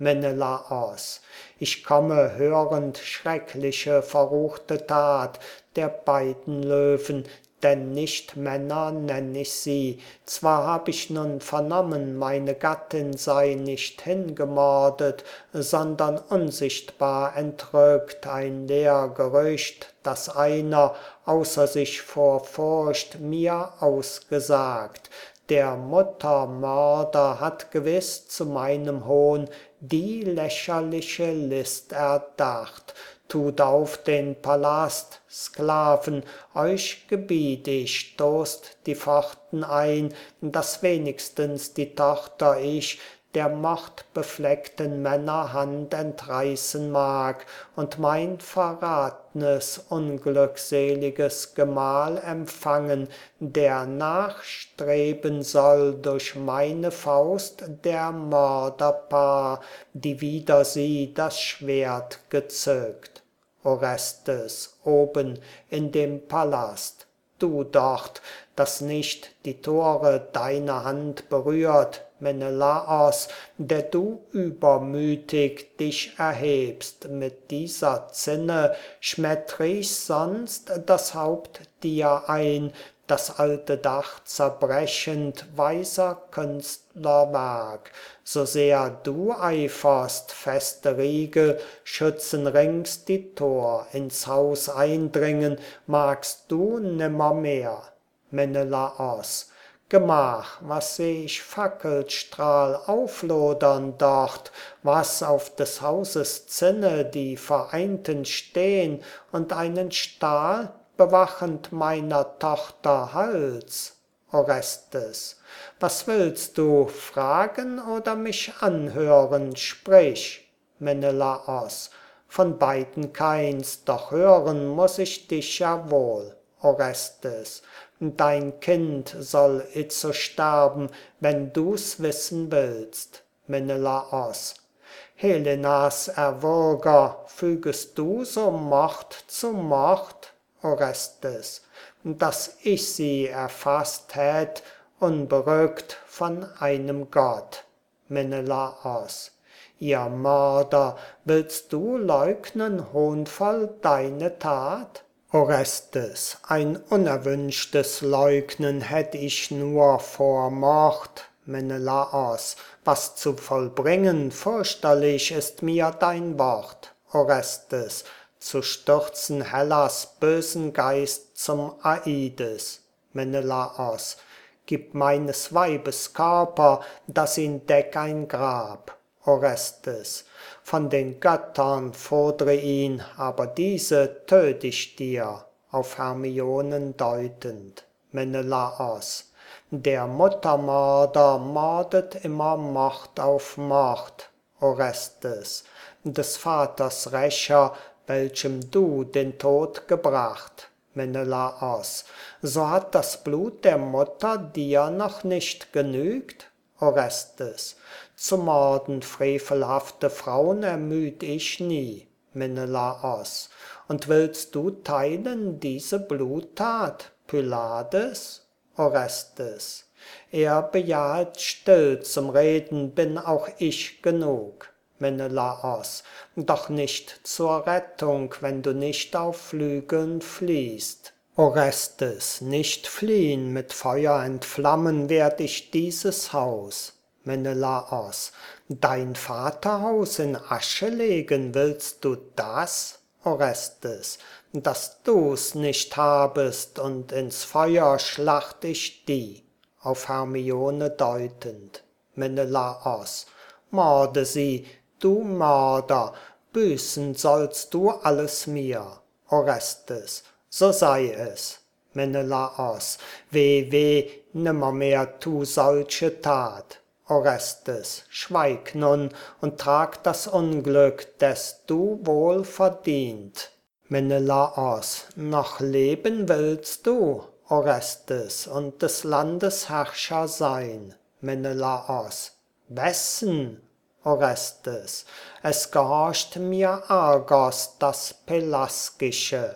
Menelaos, ich komme hörend schreckliche, verruchte Tat der beiden Löwen, denn nicht Männer nenn ich sie. Zwar hab ich nun vernommen, meine Gattin sei nicht hingemordet, sondern unsichtbar entrückt, ein leer Gerücht, das einer außer sich vor Furcht mir ausgesagt. Der Muttermörder hat gewiss zu meinem Hohn die lächerliche List erdacht. Tut auf den Palast, Sklaven, euch gebiet ich, stoßt die Pforten ein, dass wenigstens die Tochter ich der mordbefleckten Männer Hand entreißen mag und mein verratnes, unglückseliges Gemahl empfangen, der nachstreben soll durch meine Faust der Mörderpaar, die wider sie das Schwert gezückt. Orestes, oben in dem Palast, du dort, das nicht die Tore deiner Hand berührt, Menelaos, der du übermütig dich erhebst, mit dieser Zinne schmettr ich sonst das Haupt dir ein, das alte Dach zerbrechend, weiser Künstlerwerk. So sehr du eiferst, feste Riegel schützen rings die Tor, ins Haus eindringen magst du nimmermehr. Menelaos, Gemach, was seh ich Fackelstrahl auflodern dort, was auf des Hauses Zinne die Vereinten stehn und einen Stahl, bewachend meiner Tochter Hals? Orestes, was willst du, fragen oder mich anhören? Sprich. Menelaos, von beiden keins, doch hören muß ich dich ja wohl. Orestes, dein Kind soll itzo sterben, wenn du's wissen willst. Menelaos, Helenas Erwürger, fügest du so Mord zu Mord? Orestes, dass ich sie erfasst hätt, unberückt von einem Gott. Menelaos, ihr Mörder, willst du leugnen hohnvoll deine Tat? Orestes, ein unerwünschtes Leugnen hätt ich nur vor Mord. Menelaos, was zu vollbringen, fürchterlich ist mir dein Wort. Orestes, zu stürzen Hellas bösen Geist zum Aides. Menelaos, gib meines Weibes Körper, dass ihn deck ein Grab. Orestes, von den Göttern fordre ihn, aber diese töt ich dir, auf Hermionen deutend. Menelaos, der Muttermörder mordet immer Mord auf Mord. Orestes, des Vaters Rächer, welchem du den Tod gebracht. Menelaos, so hat das Blut der Mutter dir noch nicht genügt? Orestes, zu morden frevelhafte Frauen ermüd ich nie. Menelaos, und willst du teilen diese Bluttat, Pylades? Orestes, er bejahet still zum Reden, bin auch ich genug. Menelaos, doch nicht zur Rettung, wenn du nicht auf Flügeln fliehst. Orestes, nicht fliehen, mit Feuer entflammen werd ich dieses Haus. Menelaos, dein Vaterhaus in Asche legen, willst du das? Orestes, dass du's nicht habest und ins Feuer schlacht ich die. Auf Hermione deutend. Menelaos, morde sie, du Mörder, büßen sollst du alles mir. Orestes, so sei es. Menelaos, weh, weh, nimmermehr tu solche Tat. Orestes, schweig nun und trag das Unglück, des du wohl verdient. Menelaos, noch leben willst du, Orestes, und des Landes Herrscher sein. Menelaos, wessen? Orestes, es gehorcht mir Argos, das Pelasgische.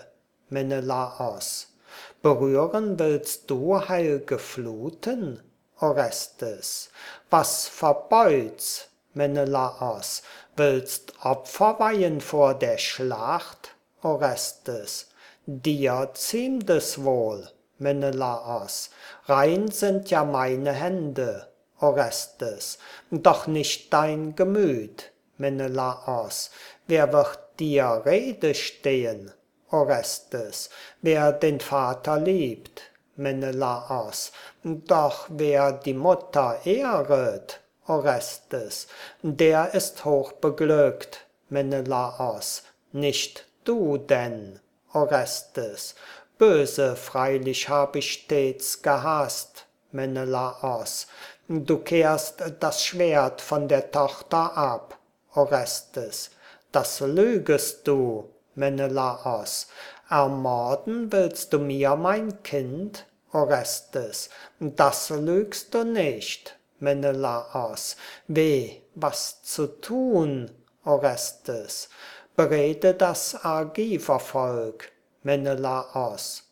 Menelaos, berühren willst du heilge Fluten? Orestes, was verbeut's? Menelaos, willst Opfer weihen vor der Schlacht? Orestes, dir ziemt es wohl. Menelaos, rein sind ja meine Hände. Orestes, doch nicht dein Gemüt. Menelaos, wer wird dir Rede stehen? Orestes, wer den Vater liebt. Menelaos, doch wer die Mutter ehret. Orestes, der ist hochbeglückt. Menelaos, nicht du denn. Orestes, böse freilich hab ich stets gehasst. Menelaos, du kehrst das Schwert von der Tochter ab. Orestes, das lügest du. Menelaos, ermorden willst du mir mein Kind? Orestes, das lügst du nicht. Menelaos, weh, was zu tun? Orestes, berede das Argivervolk. Menelaos,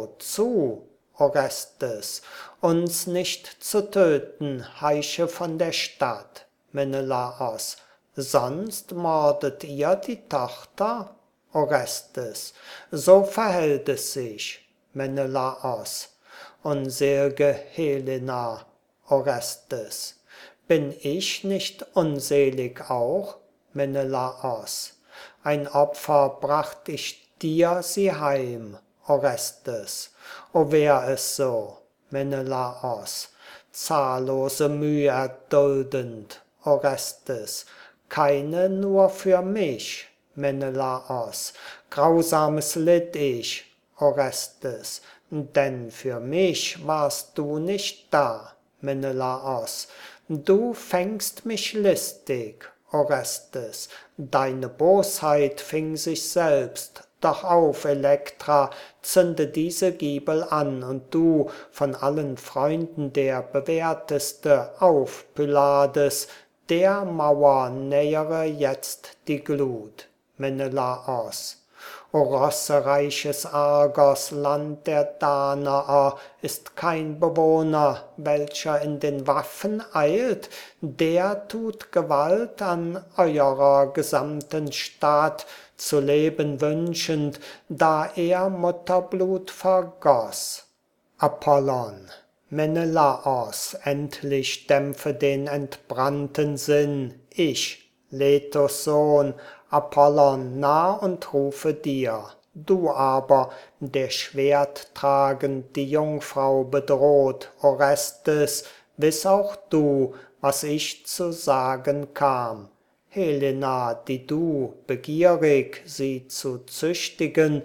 wozu? Orestes, uns nicht zu töten, heiche von der Stadt. Menelaos, sonst mordet ihr die Tochter? Orestes, so verhält es sich. Menelaos, unsel'ge Helena. Orestes, bin ich nicht unselig auch? Menelaos, ein Opfer bracht ich dir sie heim. Orestes, o wär es so. Menelaos, zahllose Müh erduldend. Orestes, keine nur für mich. Menelaos, grausames litt ich. Orestes, denn für mich warst du nicht da. Menelaos, du fängst mich listig. Orestes, deine Bosheit fing sich selbst. Doch auf, Elektra, zünde diese Giebel an, und du, von allen Freunden der bewährteste, auf, Pylades, der Mauer nähere jetzt die Glut. Menelaos, O rossereiches Argos, Land der Danaer, ist kein Bewohner, welcher in den Waffen eilt, der tut Gewalt an eurer gesamten Stadt, zu leben wünschend, da er Mutterblut vergoß. Apollon, Menelaos, endlich dämpfe den entbrannten Sinn, ich, Letos Sohn, Apollon, nah und rufe dir. Du aber, der schwerttragend die Jungfrau bedroht, Orestes, wiss auch du, was ich zu sagen kam. Helena, die du, begierig, sie zu züchtigen,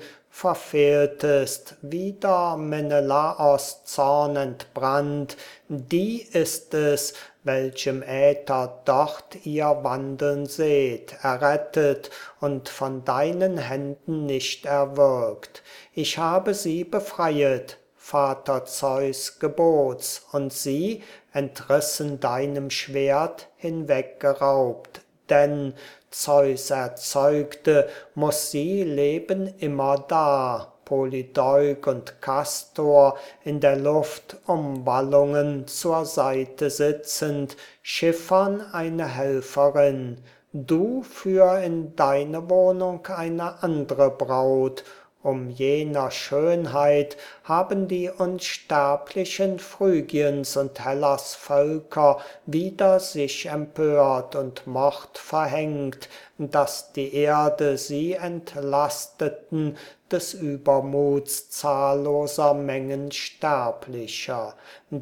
verfehltest, wider Menelaos Zorn entbrannt, die ist es, welchem Äther dort ihr wandeln seht, errettet und von deinen Händen nicht erwürgt. Ich habe sie befreiet, Vater Zeus gebots, und sie, entrissen deinem Schwert, hinweggeraubt. Denn Zeus erzeugte, muß sie leben immerdar, Polydeuk und Kastor in der Luft Umwallungen zur Seite sitzend, Schiffern eine Helferin, du führ in deine Wohnung eine andre Braut, um jener Schönheit haben die unsterblichen Phrygiens und Hellas Völker wider sich empört und Mord verhängt, dass die Erde sie entlasteten des Übermuts zahlloser Mengen Sterblicher.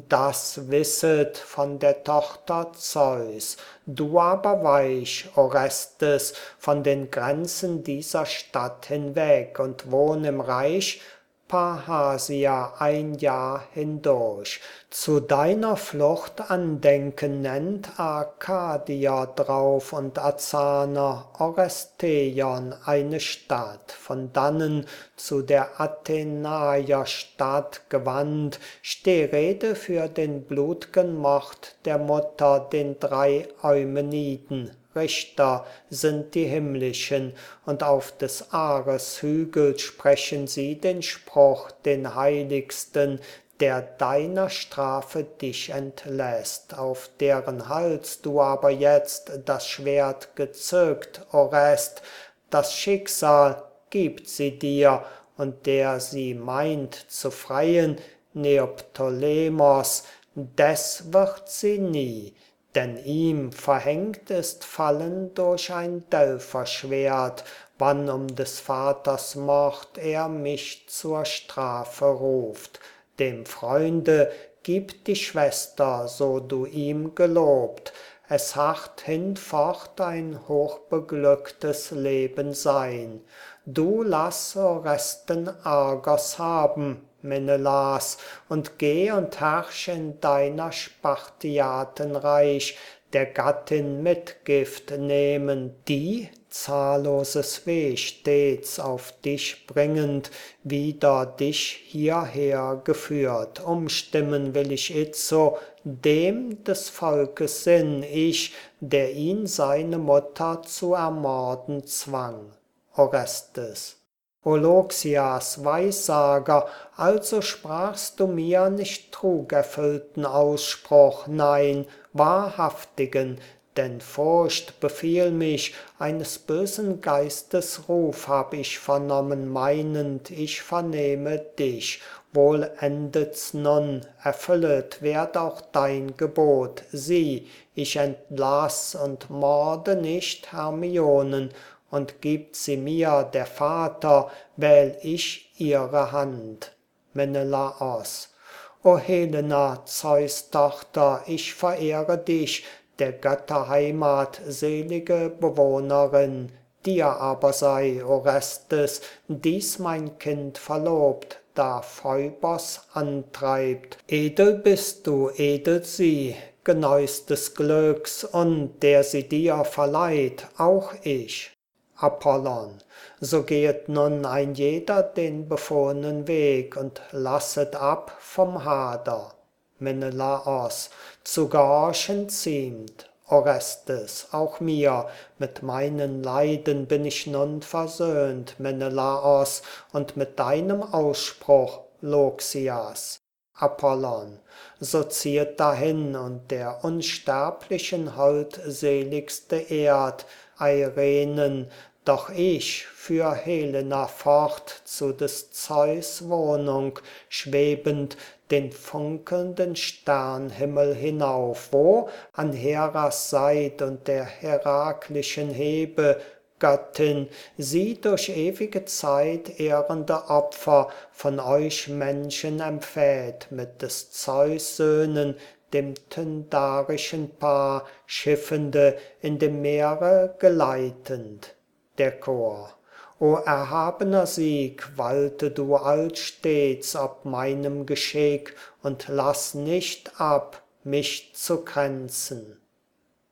Das wisset von der Tochter Zeus. Du aber weich, Orestes, von den Grenzen dieser Stadt hinweg und wohn im Reich Parrhasia ein Jahr hindurch. Zu deiner Flucht Andenken nennt Arkadier drauf und Azaner, Oresteion eine Stadt. Von dannen zu der Athenaier Stadt gewandt, steh Rede für den blut'gen Mord der Mutter den drei Eumeniden. Richter sind die himmlischen, und auf des Ares Hügel sprechen sie den Spruch, den heiligsten, der deiner Strafe dich entlässt, auf deren Hals du aber jetzt das Schwert gezückt, Orest, das Schicksal gibt sie dir, und der sie meint zu freien, Neoptolemos, des wird sie nie, denn ihm verhängt ist Fallen durch ein Delpherschwert, wann um des Vaters Mord er mich zur Strafe ruft. Dem Freunde gib die Schwester, so du ihm gelobt, es harrt hinfort ein hochbeglücktes Leben sein. Du lass Oresten Argos haben, Menelas, und geh und herrsch in deiner Spartiaten Reich, der Gattin Mitgift nehmen, die, zahlloses Weh stets auf dich bringend, wider dich hierher geführt. Umstimmen will ich itzo dem des Volkes Sinn, ich, der ihn seine Mutter zu ermorden zwang. Orestes, O Loxias, Weissager, also sprachst du mir nicht trugerfüllten Ausspruch, nein, wahrhaftigen, denn Furcht befiel mich, eines bösen Geistes Ruf hab ich vernommen, meinend, ich vernehme dich. Wohl endet's nun, erfüllet werd auch dein Gebot. Sieh, ich entlass und morde nicht Hermionen, und gibt sie mir der Vater, wähl ich ihre Hand. Menelaos, O Helena, Zeus Tochter, ich verehre dich, der Götter Heimat, selige Bewohnerin, dir aber sei, Orestes, dies mein Kind verlobt, da Phoebos antreibt. Edel bist du, edel sie, Genuss des Glücks, und der sie dir verleiht, auch ich. Apollon: So gehet nun ein jeder den befohlenen Weg und lasset ab vom Hader. Menelaos: Zu gehorchen ziemt. Orestes: Auch mir, mit meinen Leiden bin ich nun versöhnt, Menelaos, und mit deinem Ausspruch, Loxias. Apollon: So ziehet dahin, und der unsterblichen holdseligste ehrt, Eirenen, doch ich führ Helena fort zu des Zeus Wohnung, schwebend den funkelnden Sternhimmel hinauf, wo, an Heras Seit und der heraklischen Hebe, Göttin, sie durch ewige Zeit ehrende Opfer von euch Menschen empfäht, mit des Zeus Söhnen, dem tyndarischen Paar, schiffende, in dem Meere geleitend. Der Chor: O erhabener Sieg, walte du allstets ob meinem Geschick, und lass nicht ab, mich zu kränzen.